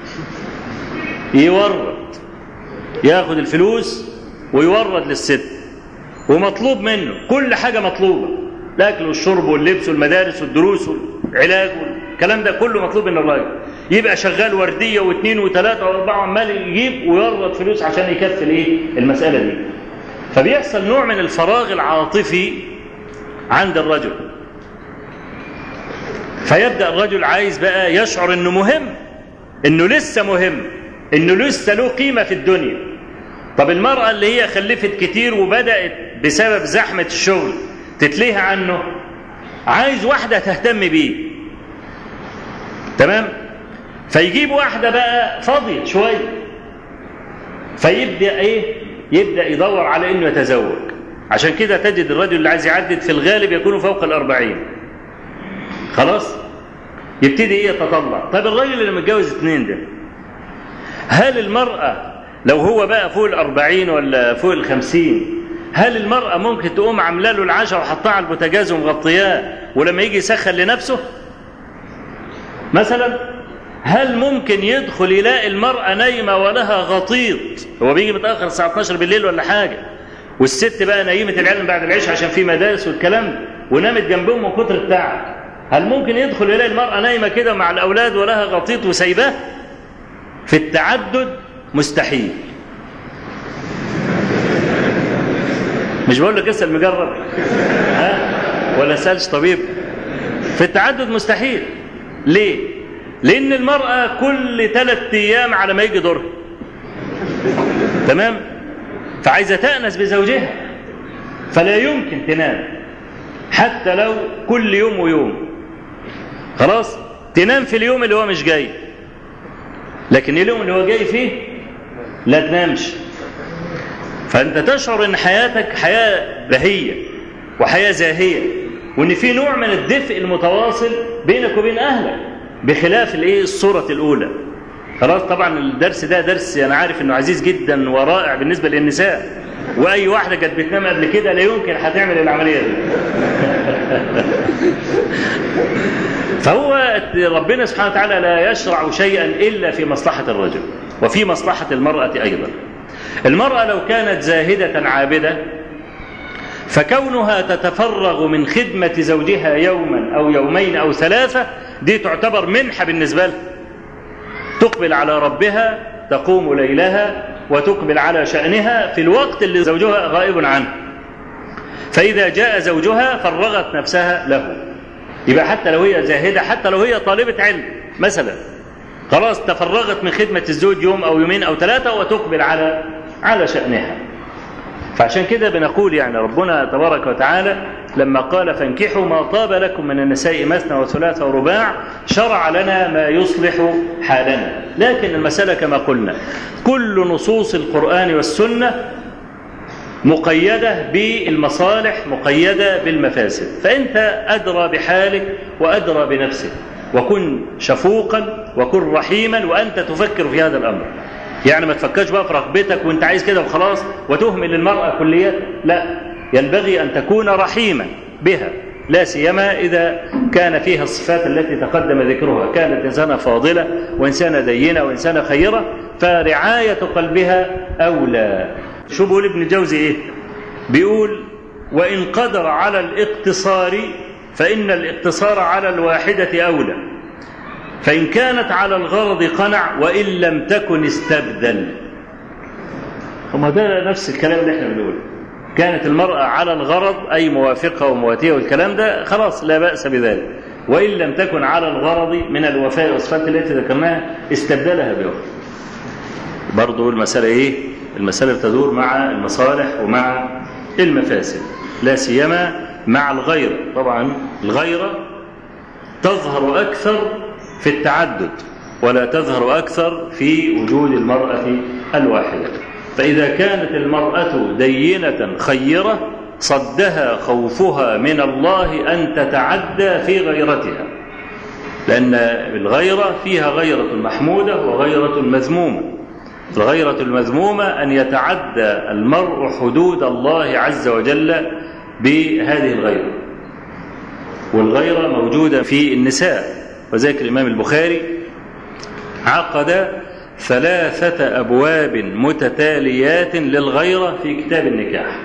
يورد، ياخد الفلوس ويورد للست، ومطلوب منه كل حاجة مطلوبة، الأكل والشرب واللبس والمدارس والدروس والعلاج والكلام ده كله مطلوب من الراجل. يبقى شغال وردية واثنين وثلاثة واربعة، عمال يجيب ويورد فلوس عشان يكفل ايه المسألة دي. فبيحصل نوع من الفراغ العاطفي عند الرجل، فيبدأ الرجل عايز بقى يشعر انه مهم، انه لسه مهم، انه لسه له قيمة في الدنيا. طب المرأة اللي هي خلفت كتير وبدأت بسبب زحمة الشغل تتليها عنه، عايز واحدة تهتم بيه، تمام؟ فيجيب واحدة بقى فاضية شوية، فيبدأ ايه؟ يبدأ يدور على انه يتزوج. عشان كده تجد الرجل اللي عايز يعدد في الغالب يكون فوق 40، خلاص يبتدي ايه؟ يتطلع. طيب الراجل اللي متجوز 2 ده، هل المرأة لو هو بقى فوق 40 ولا فوق 50، هل المرأة ممكن تقوم عامله له العشاء وحطها على البوتاجاز ومغطياه ولما يجي يسخن لنفسه مثلا؟ هل ممكن يدخل يلاقي المرأة نايمة ولها غطيط، هو بيجي متأخر الساعة 12 بالليل ولا حاجة، والست بقى نايمة العلم بعد العشاء عشان في مدارس والكلام ده، ونامت جنبهم من كتر التعب، هل ممكن يدخل يلاقي المرأة نايمة كده مع الأولاد ولها غطيط وسايباه؟ في التعدد مستحيل. مش بقول لك اسأل مجرب، ها؟ ولا سألش طبيب. في التعدد مستحيل. ليه؟ لأن المرأة كل 3 أيام على ما يجي دورها، تمام؟ فعايزة تأنس بزوجها، فلا يمكن تنام حتى لو كل يوم ويوم، خلاص تنام في اليوم اللي هو مش جاي، لكن اليوم اللي هو جاي فيه لا تنامش. فأنت تشعر أن حياتك حياة بهية وحياة زاهية، وأن في نوع من الدفء المتواصل بينك وبين أهلك، بخلاف الصورة الأولى. خلاص طبعا الدرس ده درس أنا عارف أنه عزيز جدا ورائع بالنسبة للنساء، وأي واحدة كانت بتنام قبل كده لا يمكن هتعمل العملية دي. فهو ربنا سبحانه وتعالى لا يشرع شيئا إلا في مصلحة الرجل وفي مصلحة المرأة أيضا. المرأة لو كانت زاهدة عابدة، فكونها تتفرغ من خدمة زوجها يوما أو يومين أو 3، دي تعتبر منحة بالنسبة لها، تقبل على ربها، تقوم ليلها وتقبل على شأنها في الوقت اللي زوجها غائب عنه. فإذا جاء زوجها فرغت نفسها له. يبقى حتى لو هي زاهدة، حتى لو هي طالبة علم مثلا، خلاص تفرغت من خدمة الزوج يوم أو يومين أو 3 وتقبل على شأنها. فعشان كده بنقول يعني ربنا تبارك وتعالى لما قال فانكحوا ما طاب لكم من النساء مثنى وثلاث ورباع، شرع لنا ما يصلح حالنا. لكن المسألة كما قلنا كل نصوص القرآن والسنة مقيدة بالمصالح، مقيدة بالمفاسد، فأنت أدرى بحالك وأدرى بنفسك، وكن شفوقا وكن رحيما وأنت تفكر في هذا الأمر. يعني ما تفكرش بقى في رغبتك وانت عايز كده وخلاص وتهمل المرأة كليا، لا، ينبغي أن تكون رحيما بها، لا سيما إذا كان فيها الصفات التي تقدم ذكرها، كانت إنسانة فاضلة وإنسانة دينة وإنسانة خيرة، فرعاية قلبها أولى. شو بيقول ابن الجوزي إيه؟ بيقول وإن قدر على الاقتصار فإن الاقتصار على الواحدة أولى، فإن كانت على الغرض قنع وإن لم تكن استبدل. وما ده نفس الكلام اللي احنا بنقوله، كانت المرأة على الغرض أي موافقة ومواتية والكلام ده خلاص لا بأس بذلك، وإن لم تكن على الغرض من الوفاء والصفات التي ذكرناها استبدلها بأخرى. برضو المسألة إيه؟ المسألة تدور مع المصالح ومع المفاسد، لا سيما مع الغيرة. طبعا الغيرة تظهر أكثر في التعدد ولا تظهر أكثر في وجود المرأة الواحدة. فإذا كانت المرأة دينة خيرة صدها خوفها من الله أن تتعدى في غيرتها، لأن الغيرة فيها غيرة محمودة وغيرة مذمومة. الغيرة المذمومة أن يتعدى المرء حدود الله عز وجل بهذه الغيرة، والغيرة موجودة في النساء، وذلك الإمام البخاري عقد 3 أبواب متتاليات للغيرة في كتاب النكاح.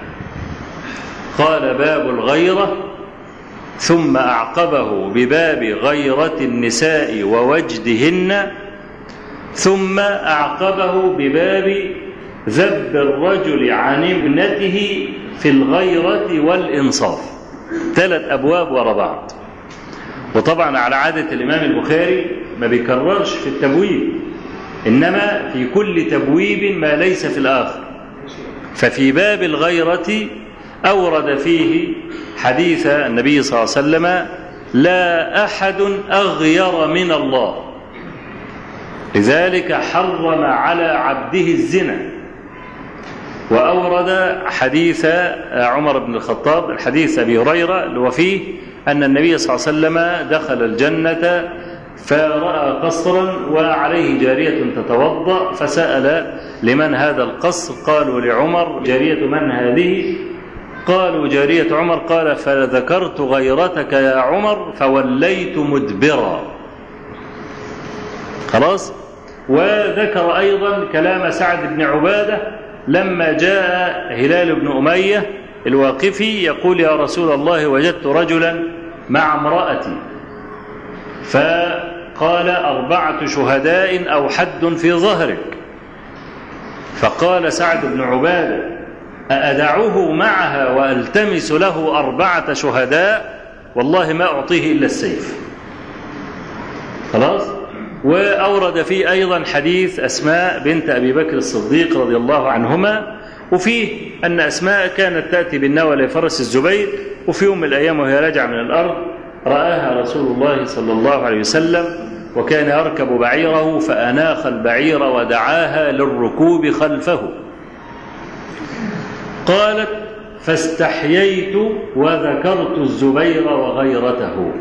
قال باب الغيرة، ثم أعقبه بباب غيرة النساء ووجدهن، ثم أعقبه بباب ذب الرجل عن ابنته في الغيرة والإنصاف. 3 أبواب وراء بعض. وطبعا على عادة الإمام البخاري ما بيكررش في التبويب، إنما في كل تبويب ما ليس في الآخر. ففي باب الغيرة أورد فيه حديث النبي صلى الله عليه وسلم لا أحد أغير من الله، لذلك حرم على عبده الزنا. وأورد حديث عمر بن الخطاب، الحديث أبي هريرة اللي هو فيه أن النبي صلى الله عليه وسلم دخل الجنة فرأى قصرا وعليه جارية تتوضأ، فسأل لمن هذا القصر؟ قالوا لعمر. جارية من هذه؟ قالوا جارية عمر. قال فذكرت غيرتك يا عمر فوليت مدبرا. خلاص. وذكر أيضا كلام سعد بن عبادة لما جاء هلال بن أمية الواقفي يقول يا رسول الله وجدت رجلا مع امرأتي، فقال 4 شهداء أو حد في ظهرك. فقال سعد بن عبادة أأدعه معها وألتمس له 4 شهداء؟ والله ما أعطيه إلا السيف. خلاص. وأورد فيه أيضا حديث أسماء بنت أبي بكر الصديق رضي الله عنهما، وفيه أن أسماء كانت تأتي بالنوى لفرس الزبير، وفي يوم من الأيام وهي راجعة من الأرض رآها رسول الله صلى الله عليه وسلم وكان يركب بعيره، فأناخ البعير ودعاها للركوب خلفه. قالت فاستحييت وذكرت الزبير وغيرته.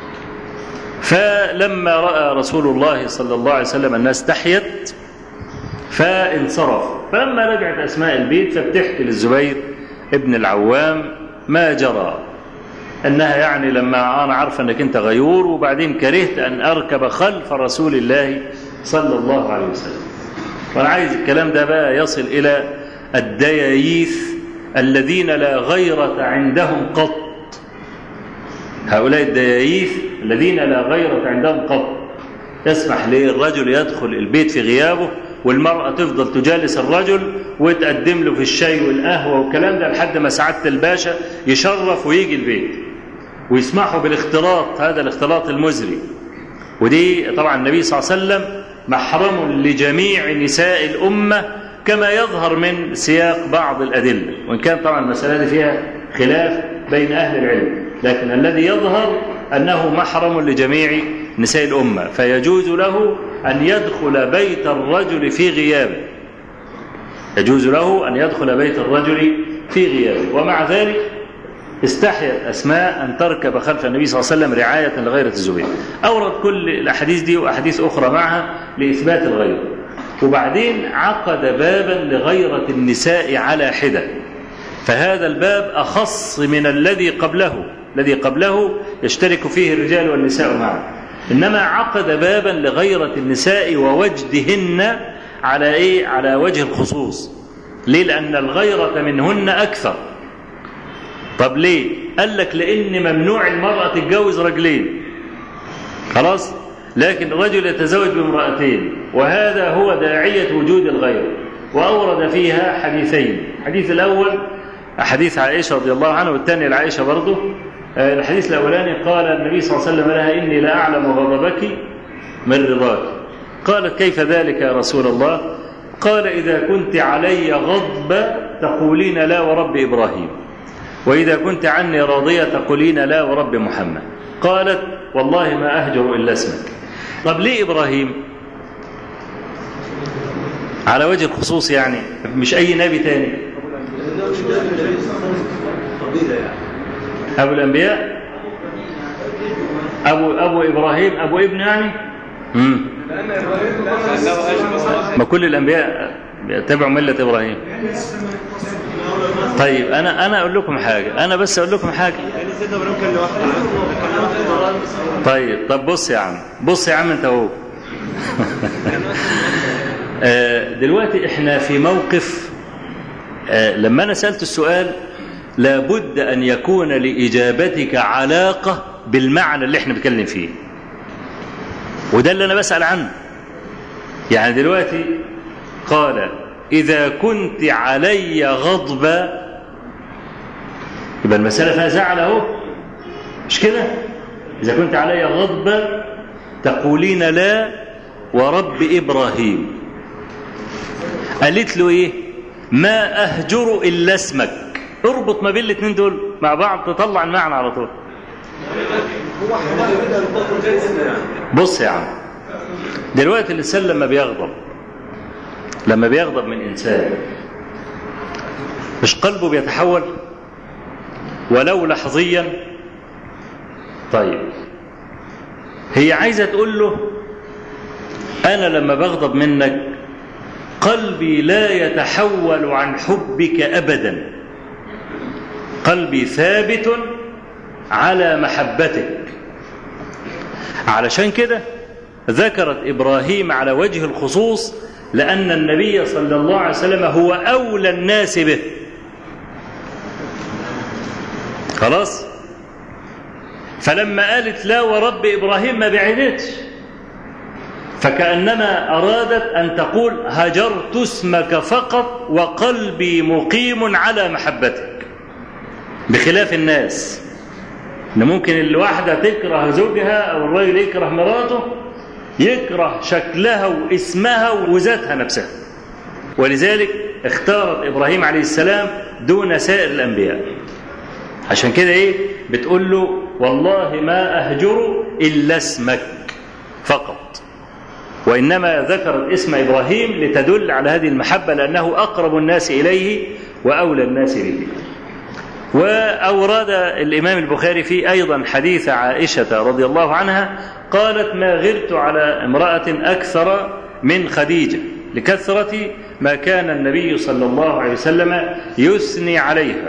فلما رأى رسول الله صلى الله عليه وسلم الناس استحيت فانصرف. فلما رجعت أسماء البيت فبتحكي للزبير ابن العوام ما جرى، أنها يعني لما أنا عارفة أنك أنت غيور وبعدين كرهت أن أركب خلف رسول الله صلى الله عليه وسلم. وأنا عايز الكلام ده بقى يصل إلى الدياييث الذين لا غيرة عندهم قط. هؤلاء الدياييث الذين لا غيرة عندهم قط، يسمح للرجل يدخل البيت في غيابه والمرأة تفضل تجالس الرجل وتقدم له في الشاي والقهوة والكلام ده لحد ما سعادة الباشا يشرف ويجي البيت، ويسمحوا بالاختلاط، هذا الاختلاط المزري. ودي طبعا النبي صلى الله عليه وسلم محرم لجميع نساء الأمة كما يظهر من سياق بعض الأدلة، وإن كان طبعا المسألة دي فيها خلاف بين أهل العلم، لكن الذي يظهر أنه محرم لجميع نساء الأمة، فيجوز له أن يدخل بيت الرجل في غيابه، يجوز له أن يدخل بيت الرجل في غيابه. ومع ذلك استحيت أسماء أن تركب خلف النبي صلى الله عليه وسلم رعاية لغيرة الزبير. أورد كل الأحاديث دي وأحاديث أخرى معها لإثبات الغيرة. وبعدين عقد بابا لغيرة النساء على حدة، فهذا الباب أخص من الذي قبله. الذي قبله يشترك فيه الرجال والنساء معا، إنما عقد بابا لغيرة النساء ووجدهن على إيه؟ على وجه الخصوص. ليه؟ لأن الغيرة منهن أكثر. طب ليه؟ قال لك لأن ممنوع المرأة تتجوز رجلين، خلاص، لكن الرجل يتزوج بامرأتين، وهذا هو داعية وجود الغيرة. وأورد فيها حديثين. الحديث الأول حديث عائشة رضي الله عنها، والثاني لعائشة برضه. الحديث الأولاني قال النبي صلى الله عليه وسلم لها: إني لا أعلم غضبك من رضاك. قالت: كيف ذلك يا رسول الله؟ قال: إذا كنت علي غضب تقولين لا ورب إبراهيم، وإذا كنت عني راضية تقولين لا ورب محمد. قالت: والله ما أهجر إلا اسمك. طب ليه إبراهيم؟ على وجه الخصوص يعني، مش أي نبي تاني. أبو الأنبياء، أبو إبراهيم، أبو ابن يعني. ما كل الأنبياء يتبعوا ملة إبراهيم. طيب أنا أقول لكم حاجة، أنا بس أقول لكم حاجة. طب بص يا عم، بص يا عم أنت هو. دلوقتي إحنا في موقف، لما أنا سألت السؤال لابد أن يكون لإجابتك علاقة بالمعنى اللي احنا بنتكلم فيه، وده اللي أنا بسأل عنه. يعني دلوقتي قال: إذا كنت علي غضبا، يبقى المسألة فيها زعل اهو، مش كده؟ إذا كنت علي غضبا تقولين لا ورب إبراهيم. قالت له إيه؟ ما أهجر إلا اسمك. اربط ما بين الاثنين دول مع بعض تطلع المعنى على طول. بص يا عم، دلوقتي الإنسان لما بيغضب من إنسان، مش قلبه بيتحول ولو لحظيا؟ طيب هي عايزة تقول له: أنا لما بغضب منك قلبي لا يتحول عن حبك أبدا، قلبي ثابت على محبتك. علشان كده ذكرت إبراهيم على وجه الخصوص، لأن النبي صلى الله عليه وسلم هو أولى الناس به. خلاص؟ فلما قالت لا ورب إبراهيم ما بعدتش، فكأنما أرادت أن تقول: هجرت اسمك فقط وقلبي مقيم على محبتك. بخلاف الناس، إن ممكن الواحدة تكره زوجها أو الرجل يكره مراته، يكره شكلها واسمها وذاتها نفسها. ولذلك اختارت إبراهيم عليه السلام دون سائر الأنبياء. عشان كده إيه؟ بتقول له: والله ما أهجر إلا اسمك فقط. وإنما ذكرت اسم إبراهيم لتدل على هذه المحبة، لأنه أقرب الناس إليه وأولى الناس به. وأورد الإمام البخاري فيه أيضا حديث عائشة رضي الله عنها، قالت: ما غرت على امرأة أكثر من خديجة، لكثرة ما كان النبي صلى الله عليه وسلم يثني عليها،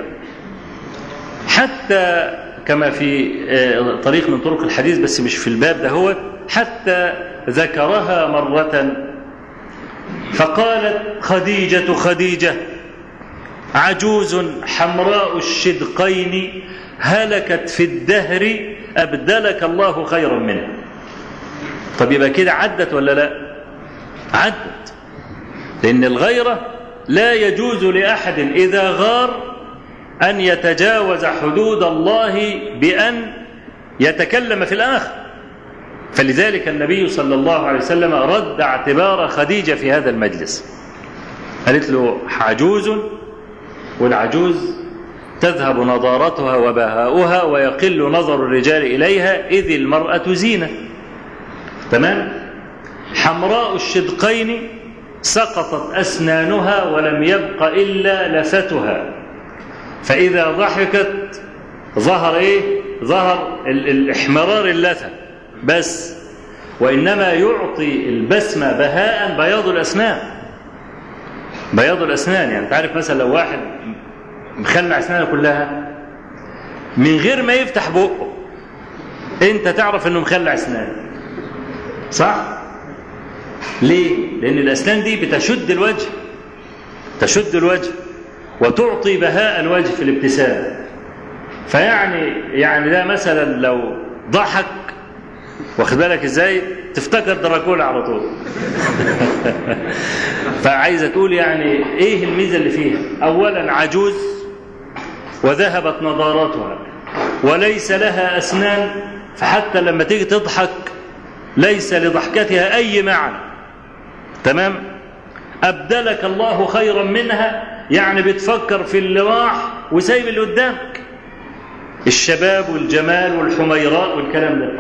حتى كما في طريق من طرق الحديث بس مش في الباب ده، هو حتى ذكرها مرة فقالت: خديجة خديجة عجوز حمراء الشدقين هلكت في الدهر أبدلك الله خيرا منها. طب يبقى كده عدت ولا لا؟ عدت، لأن الغيرة لا يجوز لأحد إذا غار أن يتجاوز حدود الله بأن يتكلم في الآخر. فلذلك النبي صلى الله عليه وسلم رد اعتبار خديجة في هذا المجلس. قالت له: عجوز، والعجوز تذهب نضارتها وبهاؤها ويقل نظر الرجال إليها، إذ المرأة زينة. تمام؟ حمراء الشدقين سقطت أسنانها ولم يبق إلا لفتها، فإذا ضحكت ظهر إيه؟ ظهر الاحمرار اللثة بس، وإنما يعطي البسمة بهاء بياض الأسنان. بياض الأسنان، يعني تعرف مثلا لو واحد مخلع أسنانه كلها من غير ما يفتح بقه، أنت تعرف أنه مخلع أسنانه، صح؟ ليه؟ لأن الأسنان دي بتشد الوجه، تشد الوجه وتعطي بهاء الوجه في الابتسام. فيعني ده مثلا لو ضحك، واخد بالك ازاي، تفتكر دراكولا على طول. فعايزه تقول يعني ايه الميزه اللي فيها؟ اولا عجوز وذهبت نضاراتها وليس لها اسنان، فحتى لما تيجي تضحك ليس لضحكتها اي معنى. تمام؟ ابدلك الله خيرا منها، يعني بتفكر في اللي راح وسايب اللي قدامك، الشباب والجمال والحميراء والكلام ده.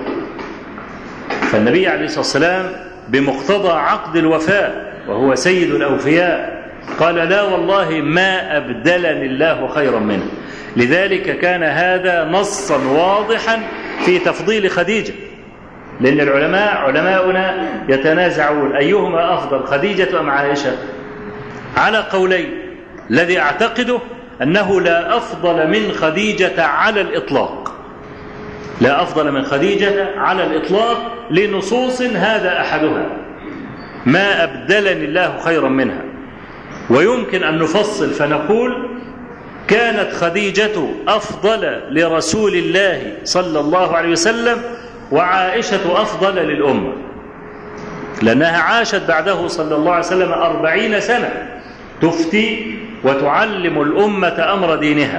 فالنبي عليه الصلاة والسلام بمقتضى عقد الوفاء وهو سيد الأوفياء قال لا والله ما أبدلني الله خيرا منه. لذلك كان هذا نصا واضحا في تفضيل خديجة، لأن علماؤنا يتنازعون أيهما أفضل، خديجة أم عائشة، على قولين. الذي أعتقده أنه لا أفضل من خديجة على الإطلاق، لا أفضل من خديجة على الإطلاق لنصوص هذا أحدها، ما أبدلني الله خيرا منها. ويمكن أن نفصل فنقول كانت خديجة أفضل لرسول الله صلى الله عليه وسلم، وعائشة أفضل للأمة، لأنها عاشت بعده صلى الله عليه وسلم 40 سنة تفتي وتعلم الأمة أمر دينها.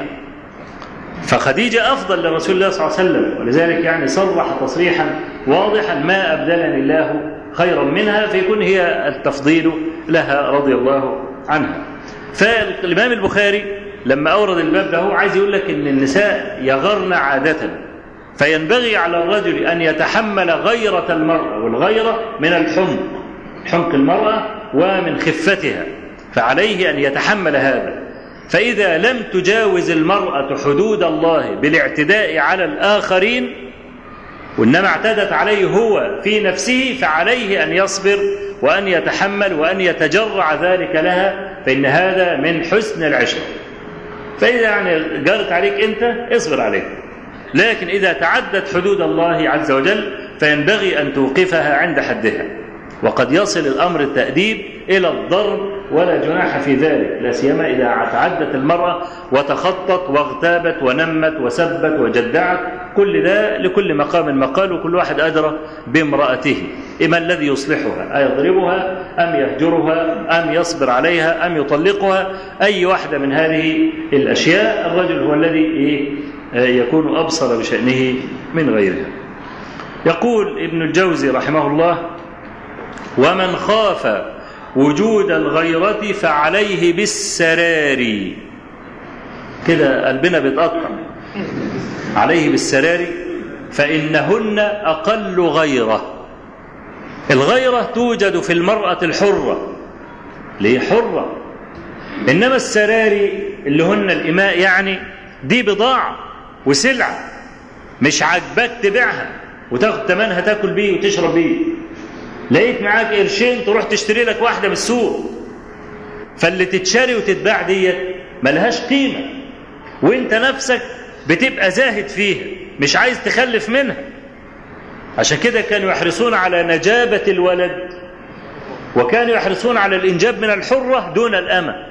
فخديجة أفضل لرسول الله صلى الله عليه وسلم، ولذلك يعني صرح تصريحا واضحا ما أبدلني الله خيرا منها، فيكون هي التفضيل لها رضي الله عنها. فالإمام البخاري لما أورد الباب ده عايز يقول لك إن النساء يغرن عادة، فينبغي على الرجل أن يتحمل غيرة المرأة، والغيرة من حمق المرأة ومن خفتها، فعليه أن يتحمل هذا. فإذا لم تجاوز المرأة حدود الله بالاعتداء على الآخرين، وإنما اعتدت عليه هو في نفسه، فعليه أن يصبر وأن يتحمل وأن يتجرع ذلك لها، فإن هذا من حسن العشرة. فإذا يعني جارت عليك أنت اصبر عليك، لكن إذا تعدت حدود الله عز وجل فينبغي أن توقفها عند حدها. وقد يصل الأمر التأديب إلى الضرب ولا جناح في ذلك، لا سيما إذا تعدت المرأة وتخطت واغتابت ونمت وسبت وجدعت، كل ده لكل مقام مقال، وكل واحد أدرى بامرأته. إما الذي يصلحها أيضربها أم يهجرها أم يصبر عليها أم يطلقها، أي واحدة من هذه الأشياء الرجل هو الذي يكون أبصر بشأنه من غيرها. يقول ابن الجوزي رحمه الله: ومن خاف وجود الغيرة فعليه بالسرار. كده قلبنا بيتقطع، عليه بالسرار فإنهن أقل غيرة. الغيرة توجد في المرأة الحرة، ليه حرة، إنما السراري اللي هن الإماء يعني دي بضاعة وسلعة، مش عاجباك تبيعها وتاخد ثمنها تاكل بيه وتشرب بيه، لقيت معاك قرشين تروح تشتري لك واحدة من السوق، فاللي تتشري وتتباع دي ملهاش قيمة، وانت نفسك بتبقى زاهد فيها مش عايز تخلف منها. عشان كده كانوا يحرصون على نجابة الولد، وكانوا يحرصون على الإنجاب من الحرة دون الأمة.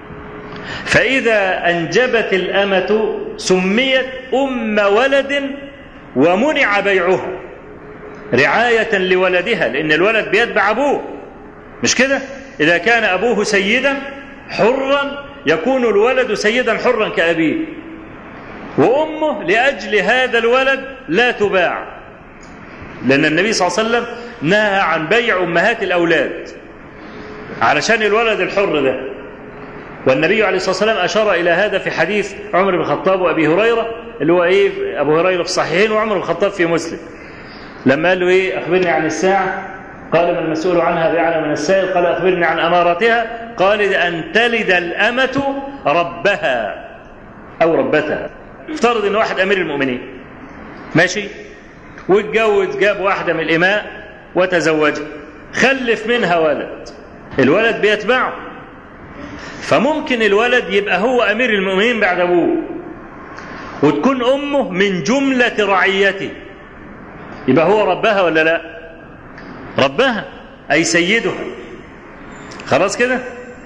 فإذا أنجبت الأمة سميت أم ولد ومنع بيعها رعاية لولدها، لأن الولد بيتبع أبوه، مش كده؟ إذا كان أبوه سيدا حرا يكون الولد سيدا حرا كأبيه، وأمه لأجل هذا الولد لا تباع، لأن النبي صلى الله عليه وسلم نهى عن بيع أمهات الأولاد علشان الولد الحر ده. والنبي عليه الصلاة والسلام أشار إلى هذا في حديث عمر بن الخطاب وأبي هريرة، اللي هو أبو هريرة في الصحيحين وعمر بن الخطاب في مسلم، لما قال له أخبرني عن الساعة، قال ما المسؤول عنها بأعلم من السائل، قال أخبرني عن أماراتها، قال أن تلد الأمة ربها أو ربتها. افترض أن واحد أمير المؤمنين ماشي واتجوز، جاب واحدة من الإماء وتزوجها، خلف منها ولد، الولد بيتبعه، فممكن الولد يبقى هو أمير المؤمنين بعد أبوه، وتكون أمه من جملة رعيته، يبقى هو ربها ولا لا؟ ربها أي سيدها. خلاص كده.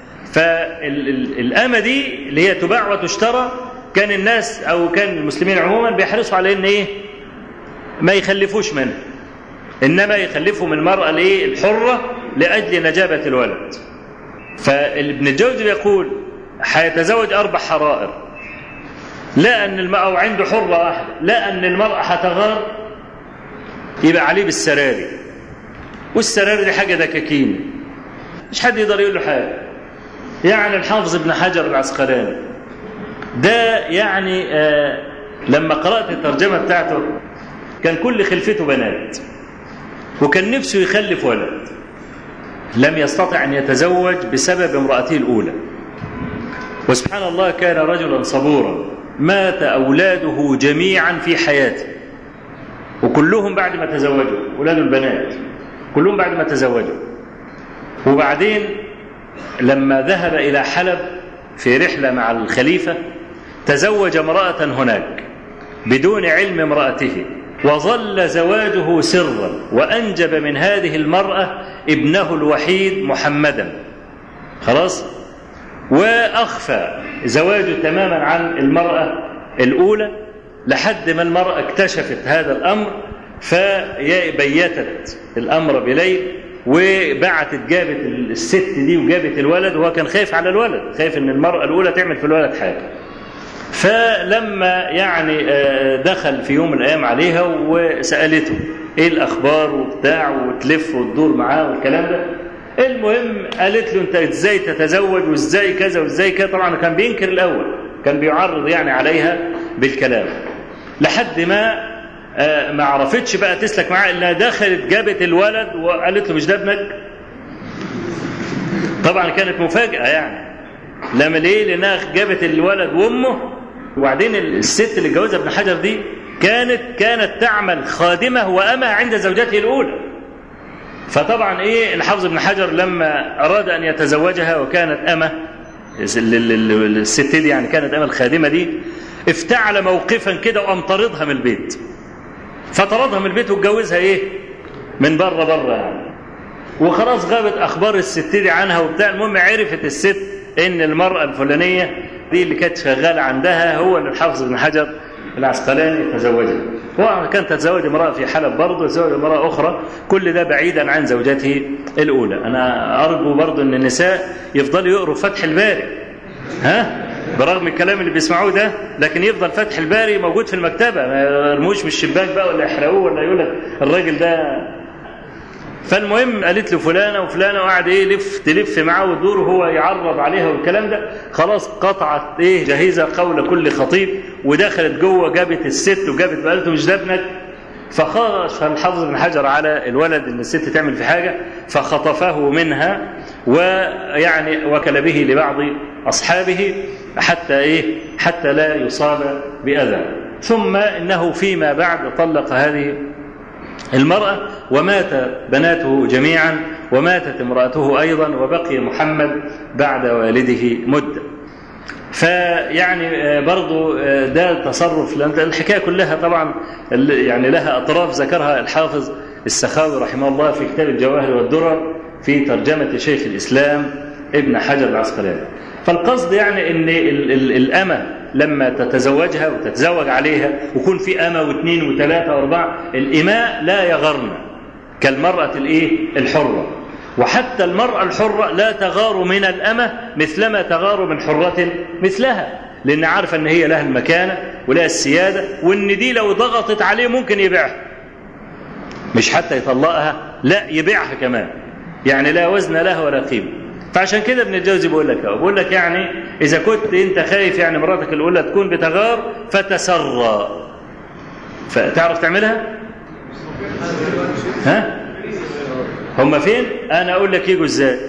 فالأمة دي اللي هي تباع وتشترى، كان الناس أو كان المسلمين عموما بيحرصوا على إن إيه؟ ما يخلفوش منه، إنما يخلفوا من المرأة الحرة لأجل نجابة الولد. فابن الجوزي بيقول حيتزوج 4 حرائر، لا أن المرأة عنده حرة واحدة، لا أن المرأة حتغار يبقى عليه بالسراري، والسراري دي حاجة دكاكين مش حد يقدر يقول له حاجة. يعني الحافظ ابن حجر العسقلاني ده يعني لما قرأت الترجمة بتاعته كان كل خلفته بنات، وكان نفسه يخلف ولد، لم يستطع أن يتزوج بسبب امرأته الأولى. وسبحان الله كان رجلا صبورا، مات أولاده جميعا في حياته، وكلهم بعد ما تزوجوا، أولاد البنات كلهم بعد ما تزوجوا. وبعدين لما ذهب إلى حلب في رحلة مع الخليفة تزوج امرأة هناك بدون علم امرأته، وظل زواجه سرا، وأنجب من هذه المرأة ابنه الوحيد محمدا. خلاص. وأخفى زواجه تماما عن المرأة الأولى لحد ما المرأة اكتشفت هذا الأمر، فبيتت الأمر بليل وبعتت جابت الست دي وجابت الولد، وهو كان خايف على الولد، خايف ان المرأة الأولى تعمل في الولد حاجة. فلما يعني دخل في يوم من الأيام عليها وسألته ايه الأخبار وبتاع، وتلف وتدور معاه والكلام ده. المهم قالت له انت ازاي تتزوج وازاي كذا وازاي كذا. طبعا كان بينكر الأول، كان بيعرض يعني عليها بالكلام، لحد ما عرفتش بقى تسلك معاه الا دخلت جابت الولد وقالت له مش ده ابنك. طبعا كانت مفاجأة يعني، لما ليه؟ لانها جابت الولد وامه. وبعدين الست اللي اتجوزها ابن حجر دي كانت تعمل خادمة وأمة عند زوجته الأولى. فطبعا ايه الحافظ ابن حجر لما أراد أن يتزوجها وكانت أمة، الست دي يعني كانت أمة الخادمة دي، افتعل موقفا كده وقام طردها من البيت. فطردها من البيت واتجوزها ايه من بره يعني. وخلاص غابت اخبار الست دي عنها وبتاع. المهم عرفت الست ان المرأة الفلانية دي اللي كانت شغالة عندها هو اللي الحافظ ابن حجر العسقلاني تزوجها. هو كان تتزوج امرأة في حلب برضه، تزوج امرأة اخرى، كل ده بعيدا عن زوجته الاولى. انا ارجو برضه ان النساء يفضلوا يقروا فتح الباري، برغم الكلام اللي بيسمعوه ده، لكن يفضل فتح الباري موجود في المكتبة، ما يرموش من الشباك بقى ولا يحرقوه ولا يقول لك الراجل ده. فالمهم قالت له فلانة وفلانة، وقعد تلف معاه وتدور وهو يعرض عليها والكلام ده. خلاص قطعت جهيزة قول كل خطيب، ودخلت جوه جابت الست وجابت قالت له مش ده ابنك. فخرج الحافظ ابن حجر على الولد ان الست تعمل في حاجة، فخطفه منها ويعني وكل به لبعض أصحابه حتى لا يصاب بأذى. ثم إنه فيما بعد طلق هذه المرأة، ومات بناته جميعا، وماتت امرأته أيضا، وبقي محمد بعد والده مدة. فيعني برضو ده تصرف، لأن الحكاية كلها طبعا يعني لها أطراف ذكرها الحافظ السخاوي رحمه الله في كتاب الجواهر والدرر في ترجمة شيخ الإسلام ابن حجر العسقلاني. فالقصد يعني ان الأمة لما تتزوجها وتتزوج عليها ويكون في أمة واثنين وثلاثة واربعة، الإماء لا يغرن كالمرأة الحرة. وحتى المرأة الحرة لا تغار من الأمة مثلما تغار من حرة مثلها، لأن عارفة أن هي لها المكانة ولها السيادة، وأن دي لو ضغطت عليه ممكن يبيعها، مش حتى يطلقها، لا يبيعها كمان، يعني لا وزن لها ولا قيمة. فعشان كده ابن الجوزي بقول لك يعني إذا كنت أنت خايف يعني مراتك الأولى تكون بتغار فتسرى، فتعرف تعملها. هم فين؟ أنا أقول لك يجوا إزاي.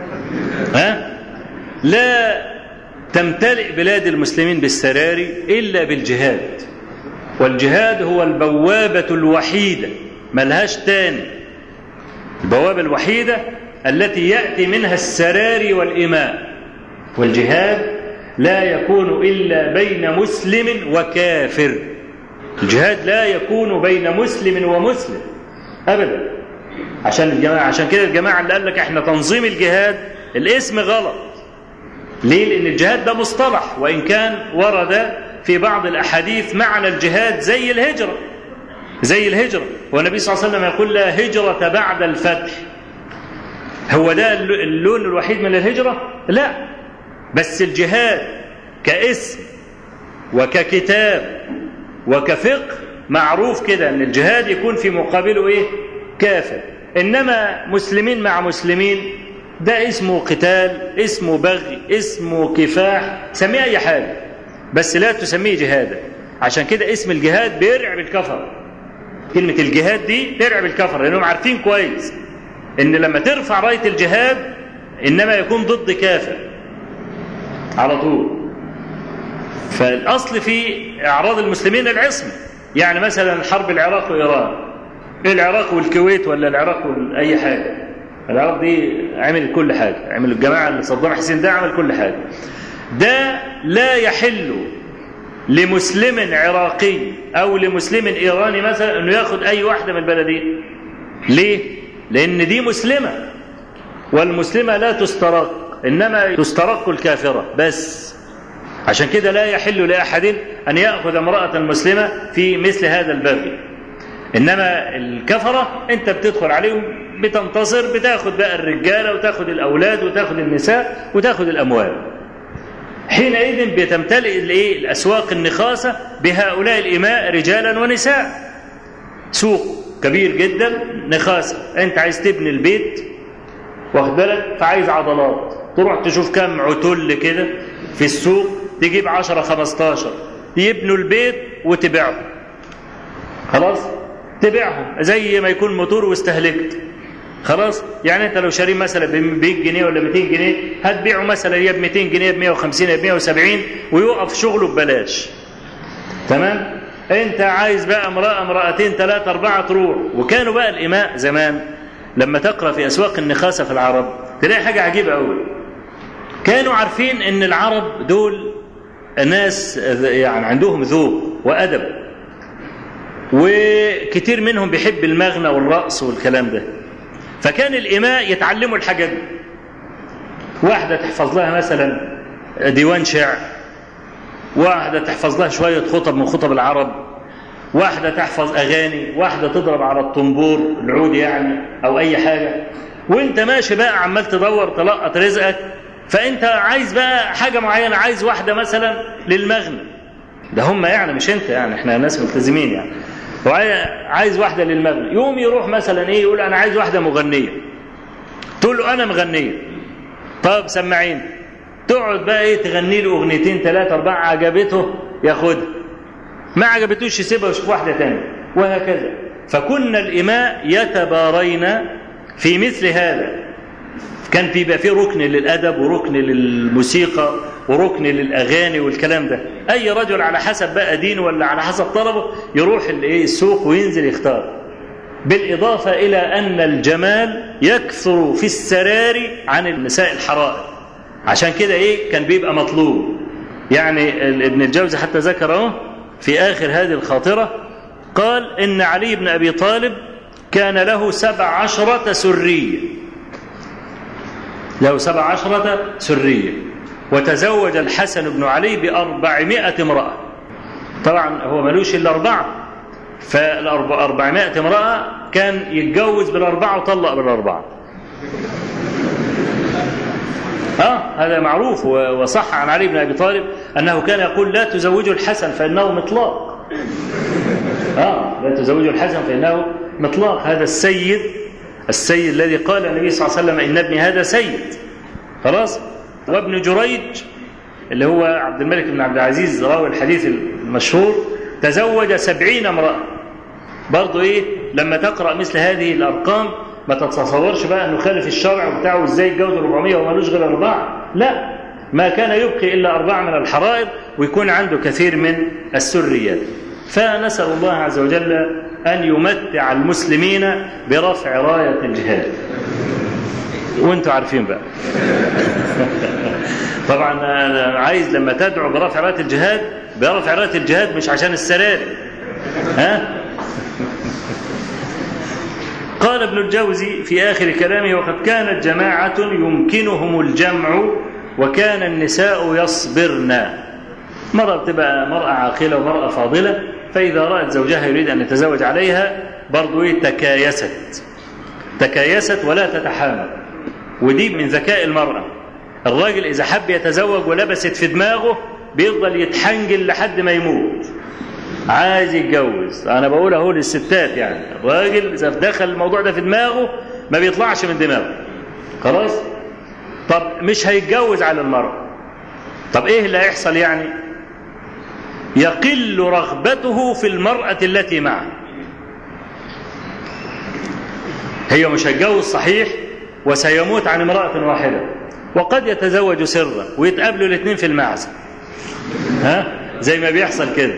لا تمتلئ بلاد المسلمين بالسراري إلا بالجهاد، والجهاد هو البوابة الوحيدة ملهاش تاني، البوابة الوحيدة التي يأتي منها السراري والإماء. والجهاد لا يكون إلا بين مسلم وكافر. الجهاد لا يكون بين مسلم ومسلم أبدا. عشان كده الجماعة اللي قال لك احنا تنظيم الجهاد الاسم غلط. ليه؟ لأن الجهاد ده مصطلح، وإن كان ورد في بعض الأحاديث معنى الجهاد زي الهجرة. والنبي صلى الله عليه وسلم يقول لا هجرة بعد الفتح. هو ده اللون الوحيد من الهجرة؟ لا، بس الجهاد كاسم وككتاب وكفقه معروف كده ان الجهاد يكون في مقابله ايه؟ كافر. انما مسلمين مع مسلمين ده اسمه قتال، اسمه بغي، اسمه كفاح، سميه اي حاجه بس لا تسميه جهادا. عشان كده اسم الجهاد بيرعب الكفر. كلمه الجهاد دي ترعب الكفر لانهم عارفين كويس ان لما ترفع رايه الجهاد انما يكون ضد كافر على طول. فالاصل في اعراض المسلمين العصمه. يعني مثلا حرب العراق وايران، العراق والكويت ولا العراق اي حاجه، العراق دي عمل كل حاجه، عمل الجماعه اللي صدام حسين ده عمل كل حاجه. ده لا يحل لمسلم عراقي او لمسلم ايراني مثلا انه ياخذ اي واحده من البلدين. ليه؟ لان دي مسلمه، والمسلمه لا تسترق، انما تسترق الكافره بس. عشان كده لا يحل لاحد ان ياخذ امراه مسلمه في مثل هذا الباب. انما الكفره انت بتدخل عليهم بتنتصر، بتاخذ بقى الرجاله وتاخذ الاولاد وتاخذ النساء وتاخذ الاموال. حينئذ بتمتلئ الاسواق النخاسه بهؤلاء الاماء رجالا ونساء. سوق كبير جدا نخاسه، انت عايز تبني البيت واخد بالك، فعايز عضلات، تروح تشوف كم عتل كده في السوق، تجيب 10-15 يبنوا البيت وتبيعهم. خلاص تبيعهم زي ما يكون موتور واستهلكت. خلاص يعني انت لو شاريه مثلا ب 100 جنيه ولا 200 جنيه هتبيعه مثلا يا ب 200 جنيه ب 150 يا ب 170 ويوقف شغله ببلاش. تمام؟ انت عايز بقى امرأتين 3 4 تروح. وكانوا بقى الإماء زمان لما تقرأ في أسواق النخاسة في العرب تلاقي حاجة عجيبة قوي. كانوا عارفين ان العرب دول ناس يعني عندهم ذوق وأدب، وكتير منهم بيحب المغنى والرقص والكلام ده. فكان الإماء يتعلموا الحاجات دي. واحدة تحفظ لها مثلا ديوان شعر، واحدة تحفظ لها شوية خطب من خطب العرب، واحدة تحفظ أغاني، واحدة تضرب على الطنبور العود يعني أو أي حاجة. وانت ماشي بقى عمال تدور تلقط رزقك، فانت عايز بقى حاجة معينة، عايز واحدة مثلا للمغنى. ده هم يعني مش انت، يعني احنا ناس ملتزمين يعني. وعايز واحدة للمغنى، يوم يروح مثلا ايه يقول انا عايز واحدة مغنية. تقول له انا مغنية، طب سمعين. تقعد بقى ايه تغني له اغنيتين 3 4 عجبته ياخدها، ما عجبتوش يسيبها ويشوف واحدة تانية، وهكذا. فكنا الإماء يتبارين في مثل هذا. كان بيبقى فيه ركن للأدب وركن للموسيقى وركن للأغاني والكلام ده. أي رجل على حسب بقى دينه ولا على حسب طلبه يروح السوق وينزل يختار. بالإضافة إلى أن الجمال يكثر في السرار عن النساء الحرائر. عشان كده كان بيبقى مطلوب. يعني ابن الجوزي حتى ذكره في آخر هذه الخاطرة، قال إن علي بن أبي طالب كان له 17 سرية، له 17 سرية، وتزوج الحسن بن علي ب400 امرأة. طبعا هو ملوش إلا 4، فال400 امرأة كان يتجوز بال4 وطلق بال4. هذا معروف. وصح عن علي بن أبي طالب أنه كان يقول لا تزوجوا الحسن فإنه مطلاق. لا تزوجوا الحسن فإنه مطلاق. هذا السيد الذي قال النبي صلى الله عليه وسلم إن ابني هذا سيد. خلاص. وابن جريج اللي هو عبد الملك بن عبد العزيز راوي الحديث المشهور تزوج 70 امرأة. برضو لما تقرأ مثل هذه الأرقام ما تتصورش بقى أنه خالف الشرع بتاعه ازاي يتجوز 400 ومالوش غير 4. لا، ما كان يبقي إلا 4 من الحرائر ويكون عنده كثير من السريات. فنسأل الله عز وجل أن يمتع المسلمين برفع راية الجهاد. وانتوا عارفين بقى. طبعا أنا عايز لما تدعو برفع راية الجهاد برفع راية الجهاد مش عشان السلالم. ها؟ قال ابن الجوزي في آخر كلامه: وقد كانت جماعة يمكنهم الجمع وكان النساء يصبرن. مرة بتبقى مرأة عاقلة ومرأة فاضلة، فإذا رأت زوجها يريد أن يتزوج عليها برضو تكايست ولا تتحامل. ودي من ذكاء المرأة. الراجل إذا حب يتزوج ولبست في دماغه بيفضل يتحنجل لحد ما يموت عايز يتجوز. أنا بقول أهو للستات، يعني الراجل إذا دخل الموضوع ده في دماغه ما بيطلعش من دماغه خلاص. طب مش هيتجوز على المرأة، طب إيه اللي هيحصل؟ يعني يقل رغبته في المرأة التي معه. هي مش هيتجوز صحيح وسيموت عن امرأة واحدة، وقد يتزوج سرا ويتقابلوا الاثنين في المعزة، زي ما بيحصل كده.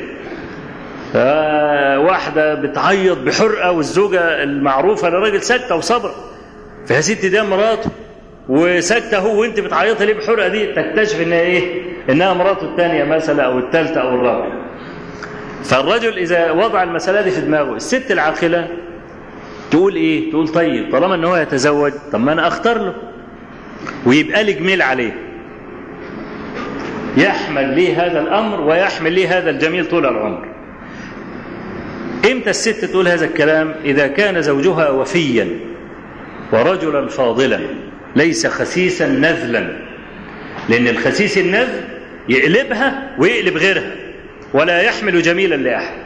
واحدة بتعيط بحرقة والزوجة المعروفة للراجل ساكتة وصبر، فيا ستي ده مراته وساكتة هو وانت بتعيطي ليه بحرقة دي، تكتشف انها ايه؟ انها مراته الثانية مثلا او الثالثة او الرابعة. فالرجل اذا وضع المسألة دي في دماغه، الست العاقلة تقول ايه؟ تقول طيب طالما ان هو يتزوج، طب ما انا اختار له ويبقى لي جميل عليه، يحمل لي هذا الامر ويحمل لي هذا الجميل طول العمر. امتى الست تقول هذا الكلام؟ اذا كان زوجها وفيا ورجلا فاضلا ليس خسيسا نذلا، لان الخسيس النذل يقلبها ويقلب غيرها ولا يحمل جميلا لاحد.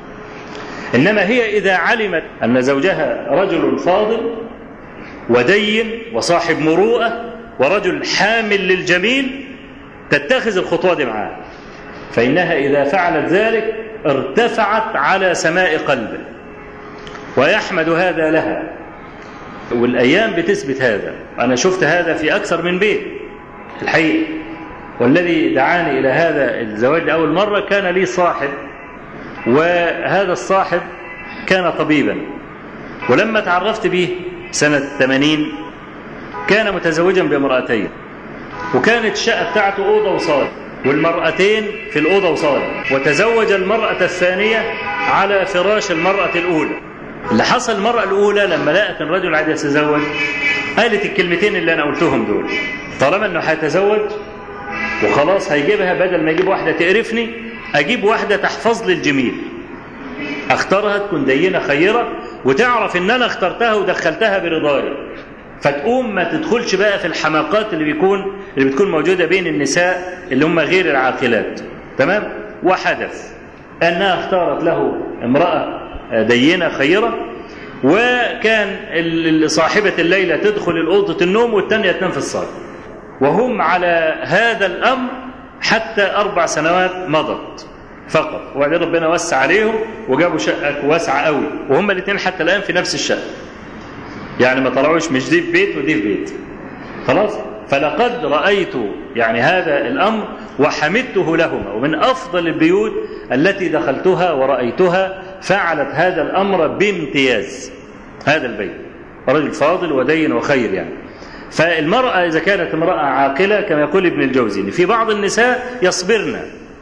انما هي اذا علمت ان زوجها رجل فاضل ودين وصاحب مروءة ورجل حامل للجميل تتخذ الخطوة دي معاه، فإنها إذا فعلت ذلك ارتفعت على سماء قلبه ويحمد هذا لها. والأيام بتثبت هذا، أنا شفت هذا في أكثر من بيت الحقيقة. والذي دعاني إلى هذا الزواج لأول مرة كان لي صاحب، وهذا الصاحب كان طبيبا، ولما تعرفت به سنة 80 كان متزوجا بامرأتين، وكانت الشقة بتاعته أوضة وصالة والمرأتين في الأوضة وصالة، وتزوج المرأة الثانية على فراش المرأة الأولى. اللي حصل المرأة الأولى لما لقت الرجل عايز يتزوج قالت الكلمتين اللي أنا قلتهم دول: طالما أنه هيتزوج وخلاص هيجيبها، بدل ما يجيب واحدة تقرفني أجيب واحدة تحفظ لي الجميل، اختارها تكون دينة خيرة وتعرف ان انا اخترتها ودخلتها برضاي، فتقوم ما تدخلش بقى في الحماقات اللي بتكون موجودة بين النساء اللي هم غير العاقلات. تمام؟ وحدث انها اختارت له امرأة دينة خيرة، وكان صاحبة الليلة تدخل الأوضة النوم والثانية تنام في الصالة، وهم على هذا الأمر حتى 4 سنوات مضت فقط. وبعدين ربنا وسع عليهم وجابوا شقة واسعة قوي، وهم الاثنين حتى الآن في نفس الشقة، يعني ما طلعوش مش دي في بيت ودي في بيت خلاص. فلقد رأيت يعني هذا الأمر وحمدته لهما، ومن أفضل البيوت التي دخلتها ورأيتها فعلت هذا الأمر بامتياز. هذا البيت رجل فاضل ودين وخير يعني. فالمرأة إذا كانت امرأة عاقلة كما يقول ابن الجوزي، في بعض النساء يصبرن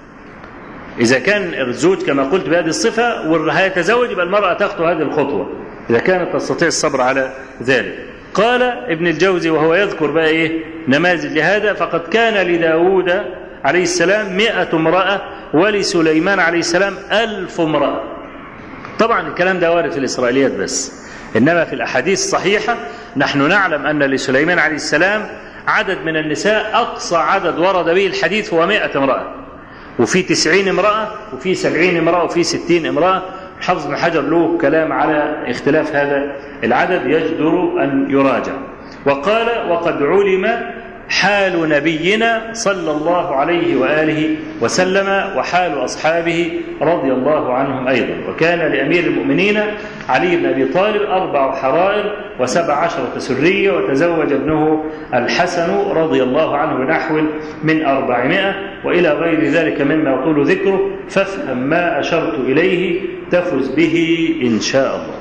إذا كان الزوج كما قلت بهذه الصفة وهيتزوج، يبقى المرأة تخطو هذه الخطوة إذا كانت تستطيع الصبر على ذلك. قال ابن الجوزي وهو يذكر بقى إيه نماذج لهذا: فقد كان لداود عليه السلام 100 امرأة ولسليمان عليه السلام 1000 امرأة. طبعا الكلام ده وارد في الإسرائيليات بس، إنما في الأحاديث الصحيحة نحن نعلم أن لسليمان عليه السلام عدد من النساء أقصى عدد ورد به الحديث هو 100 امرأة، وفي 90 امرأة وفي 70 امرأة وفي 60 امرأة. حافظ بن حجر له كلام على اختلاف هذا العدد يجدر أن يراجع. وقال: وقد علم حال نبينا صلى الله عليه وآله وسلم وحال أصحابه رضي الله عنهم أيضا. وكان لأمير المؤمنين علي بن أبي طالب 4 حرائر و17 سرية، وتزوج ابنه الحسن رضي الله عنه بنحو من 400 وإلى غير ذلك مما يطول ذكره. فافهم ما أشرت إليه تفز به إن شاء الله.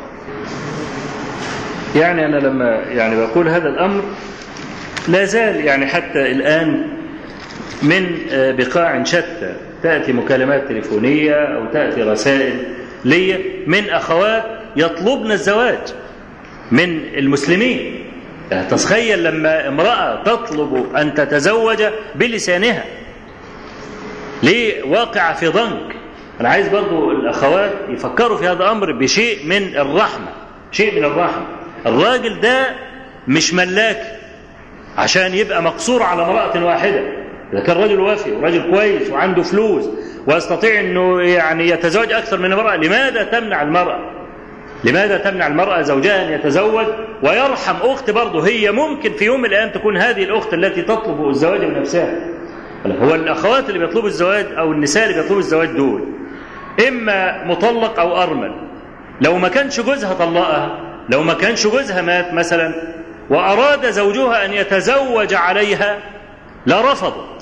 يعني أنا لما بقول هذا الأمر لا زال يعني حتى الآن من بقاع شتى، تأتي مكالمات تليفونية أو تأتي رسائل لي من أخوات يطلبن الزواج من المسلمين. تخيل لما امرأة تطلب أن تتزوج بلسانها، ليه؟ واقع في ضنك. أنا عايز برضو الأخوات يفكروا في هذا الأمر بشيء من الرحمة، شيء من الرحمة. الراجل ده مش ملاك عشان يبقى مقصور على امرأة واحدة. إذا كان رجل وافي ورجل كويس وعنده فلوس ويستطيع أنه يعني يتزوج أكثر من امرأة، لماذا تمنع المرأة؟ لماذا تمنع المرأة زوجها أن يتزوج ويرحم أخت برضه هي ممكن في يوم من الأيام تكون هذه الأخت التي تطلب الزواج بنفسها؟ هو الأخوات اللي بيطلبوا الزواج أو النساء اللي بيطلبوا الزواج دول إما مطلق أو أرمل. لو ما كانش جوزها طلقها، لو ما كانش جوزها مات مثلا وأراد زوجها أن يتزوج عليها لرفضت،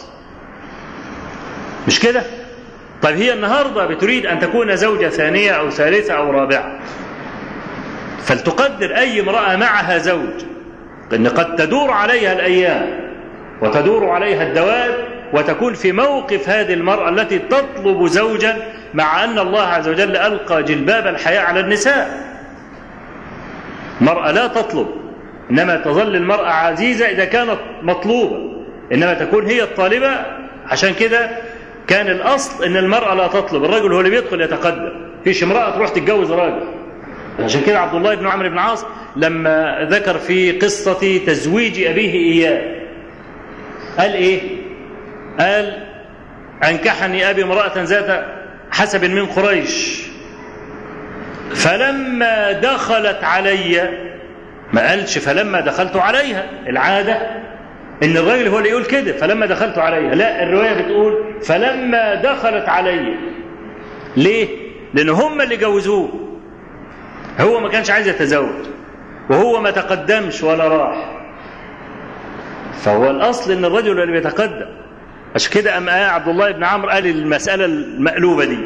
مش كده؟ طيب هي النهاردة بتريد أن تكون زوجة ثانية أو ثالثة أو رابعة، فلتقدر أي امرأة معها زوج أن قد تدور عليها الأيام وتدور عليها الدواب وتكون في موقف هذه المرأة التي تطلب زوجا، مع أن الله عز وجل ألقى جلباب الحياء على النساء. المرأة لا تطلب، إنما تظل المرأة عزيزة إذا كانت مطلوبة، إنما تكون هي الطالبة. عشان كده كان الأصل إن المرأة لا تطلب، الرجل هو اللي بيدخل يتقدم، فيش امرأة تروح تتجوز راجل. عشان كده عبد الله بن عمرو بن العاص لما ذكر في قصة تزويج أبيه إياه قال إيه؟ قال أنكحني أبي امرأة ذات حسب من قريش، فلما دخلت علي، ما قالش فلما دخلت عليها، العادة إن الراجل هو اللي يقول كده فلما دخلت عليها، لا، الرواية بتقول فلما دخلت علي. ليه؟ لأن هم اللي جوزوه، هو ما كانش عايز يتزوج وهو ما تقدمش ولا راح، فهو الأصل إن الرجل اللي بيتقدم. عشان كده أم عبد الله بن عمرو قال المسألة المقلوبة دي.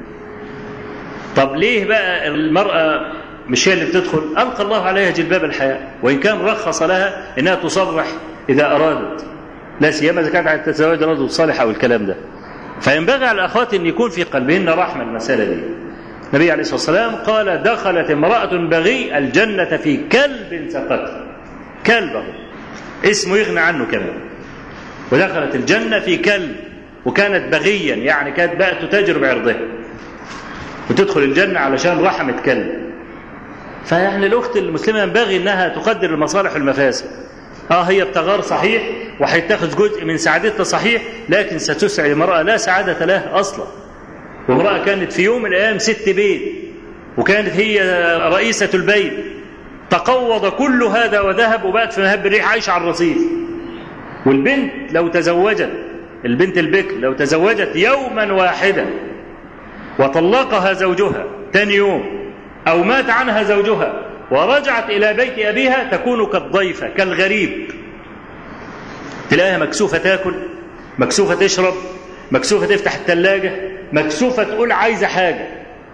طب ليه بقى المرأة مش هي اللي بتدخل؟ ألقى الله عليها جلباب الحياء، وإن كان رخص لها إنها تصرح إذا أرادت، لا سيما إذا كانت عايزة تتزوج رجل صالح أو الكلام ده. فينبغي على الأخوات أن يكون في قلبهن رحمة المسألة دي. النبي عليه الصلاة والسلام قال دخلت امرأة بغي الجنة في كلب سقته، كلبه اسمه يغنى عنه كمان، ودخلت الجنة في كلب، وكانت بغيا يعني كانت بقى تتاجر بعرضها وتدخل الجنة علشان رحمة كلب. فيعني الأخت المسلمة ينبغي أنها تقدر المصالح والمفاسد. هي بتغار صحيح وهيتخذ جزء من سعادتها صحيح، لكن ستسعد المرأة لا سعادة لها أصلا. وامرأة كانت في يوم من الأيام ست بيت وكانت هي رئيسة البيت، تقوض كل هذا وذهب وبقت في مهب الريح عايشة على الرصيف. والبنت لو تزوجت، البنت البكر لو تزوجت يوما واحدا وطلقها زوجها ثاني يوم أو مات عنها زوجها ورجعت إلى بيت أبيها تكون كالضيفة كالغريب، تلاقيها مكسوفة تاكل، مكسوفة تشرب، مكسوفة تفتح الثلاجة، مكسوفة تقول عايزة حاجة،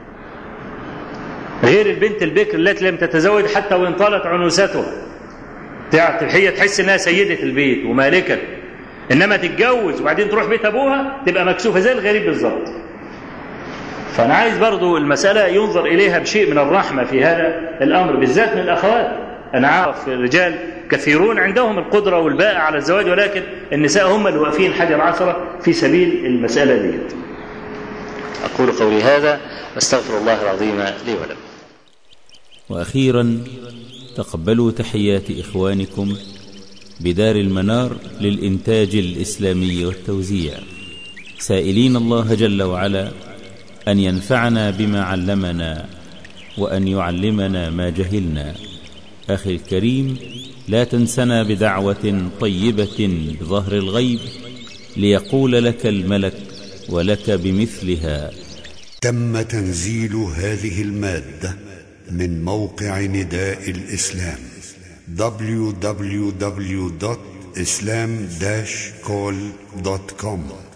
غير البنت البكر التي لم تتزوج حتى وإن طالت عنوستها، هي تحس إنها سيدة البيت ومالكة، إنما تتجوز وبعدين تروح بيت أبوها تبقى مكسوفة زي الغريب بالظبط. فأنا عايز برضو المسألة ينظر إليها بشيء من الرحمة في هذا الأمر، بالذات من الأخوات. أنا عارف الرجال كثيرون عندهم القدرة والباء على الزواج، ولكن النساء هم اللي واقفين حجر عثرة في سبيل المسألة دي. أقول قولي هذا واستغفر الله العظيم لي ولكم. وأخيرا تقبلوا تحيات إخوانكم بدار المنار للإنتاج الإسلامي والتوزيع، سائلين الله جل وعلا أن ينفعنا بما علمنا وأن يعلمنا ما جهلنا. أخي الكريم، لا تنسنا بدعوة طيبة بظهر الغيب ليقول لك الملك ولك بمثلها. تم تنزيل هذه المادة من موقع نداء الإسلام www.islam-call.com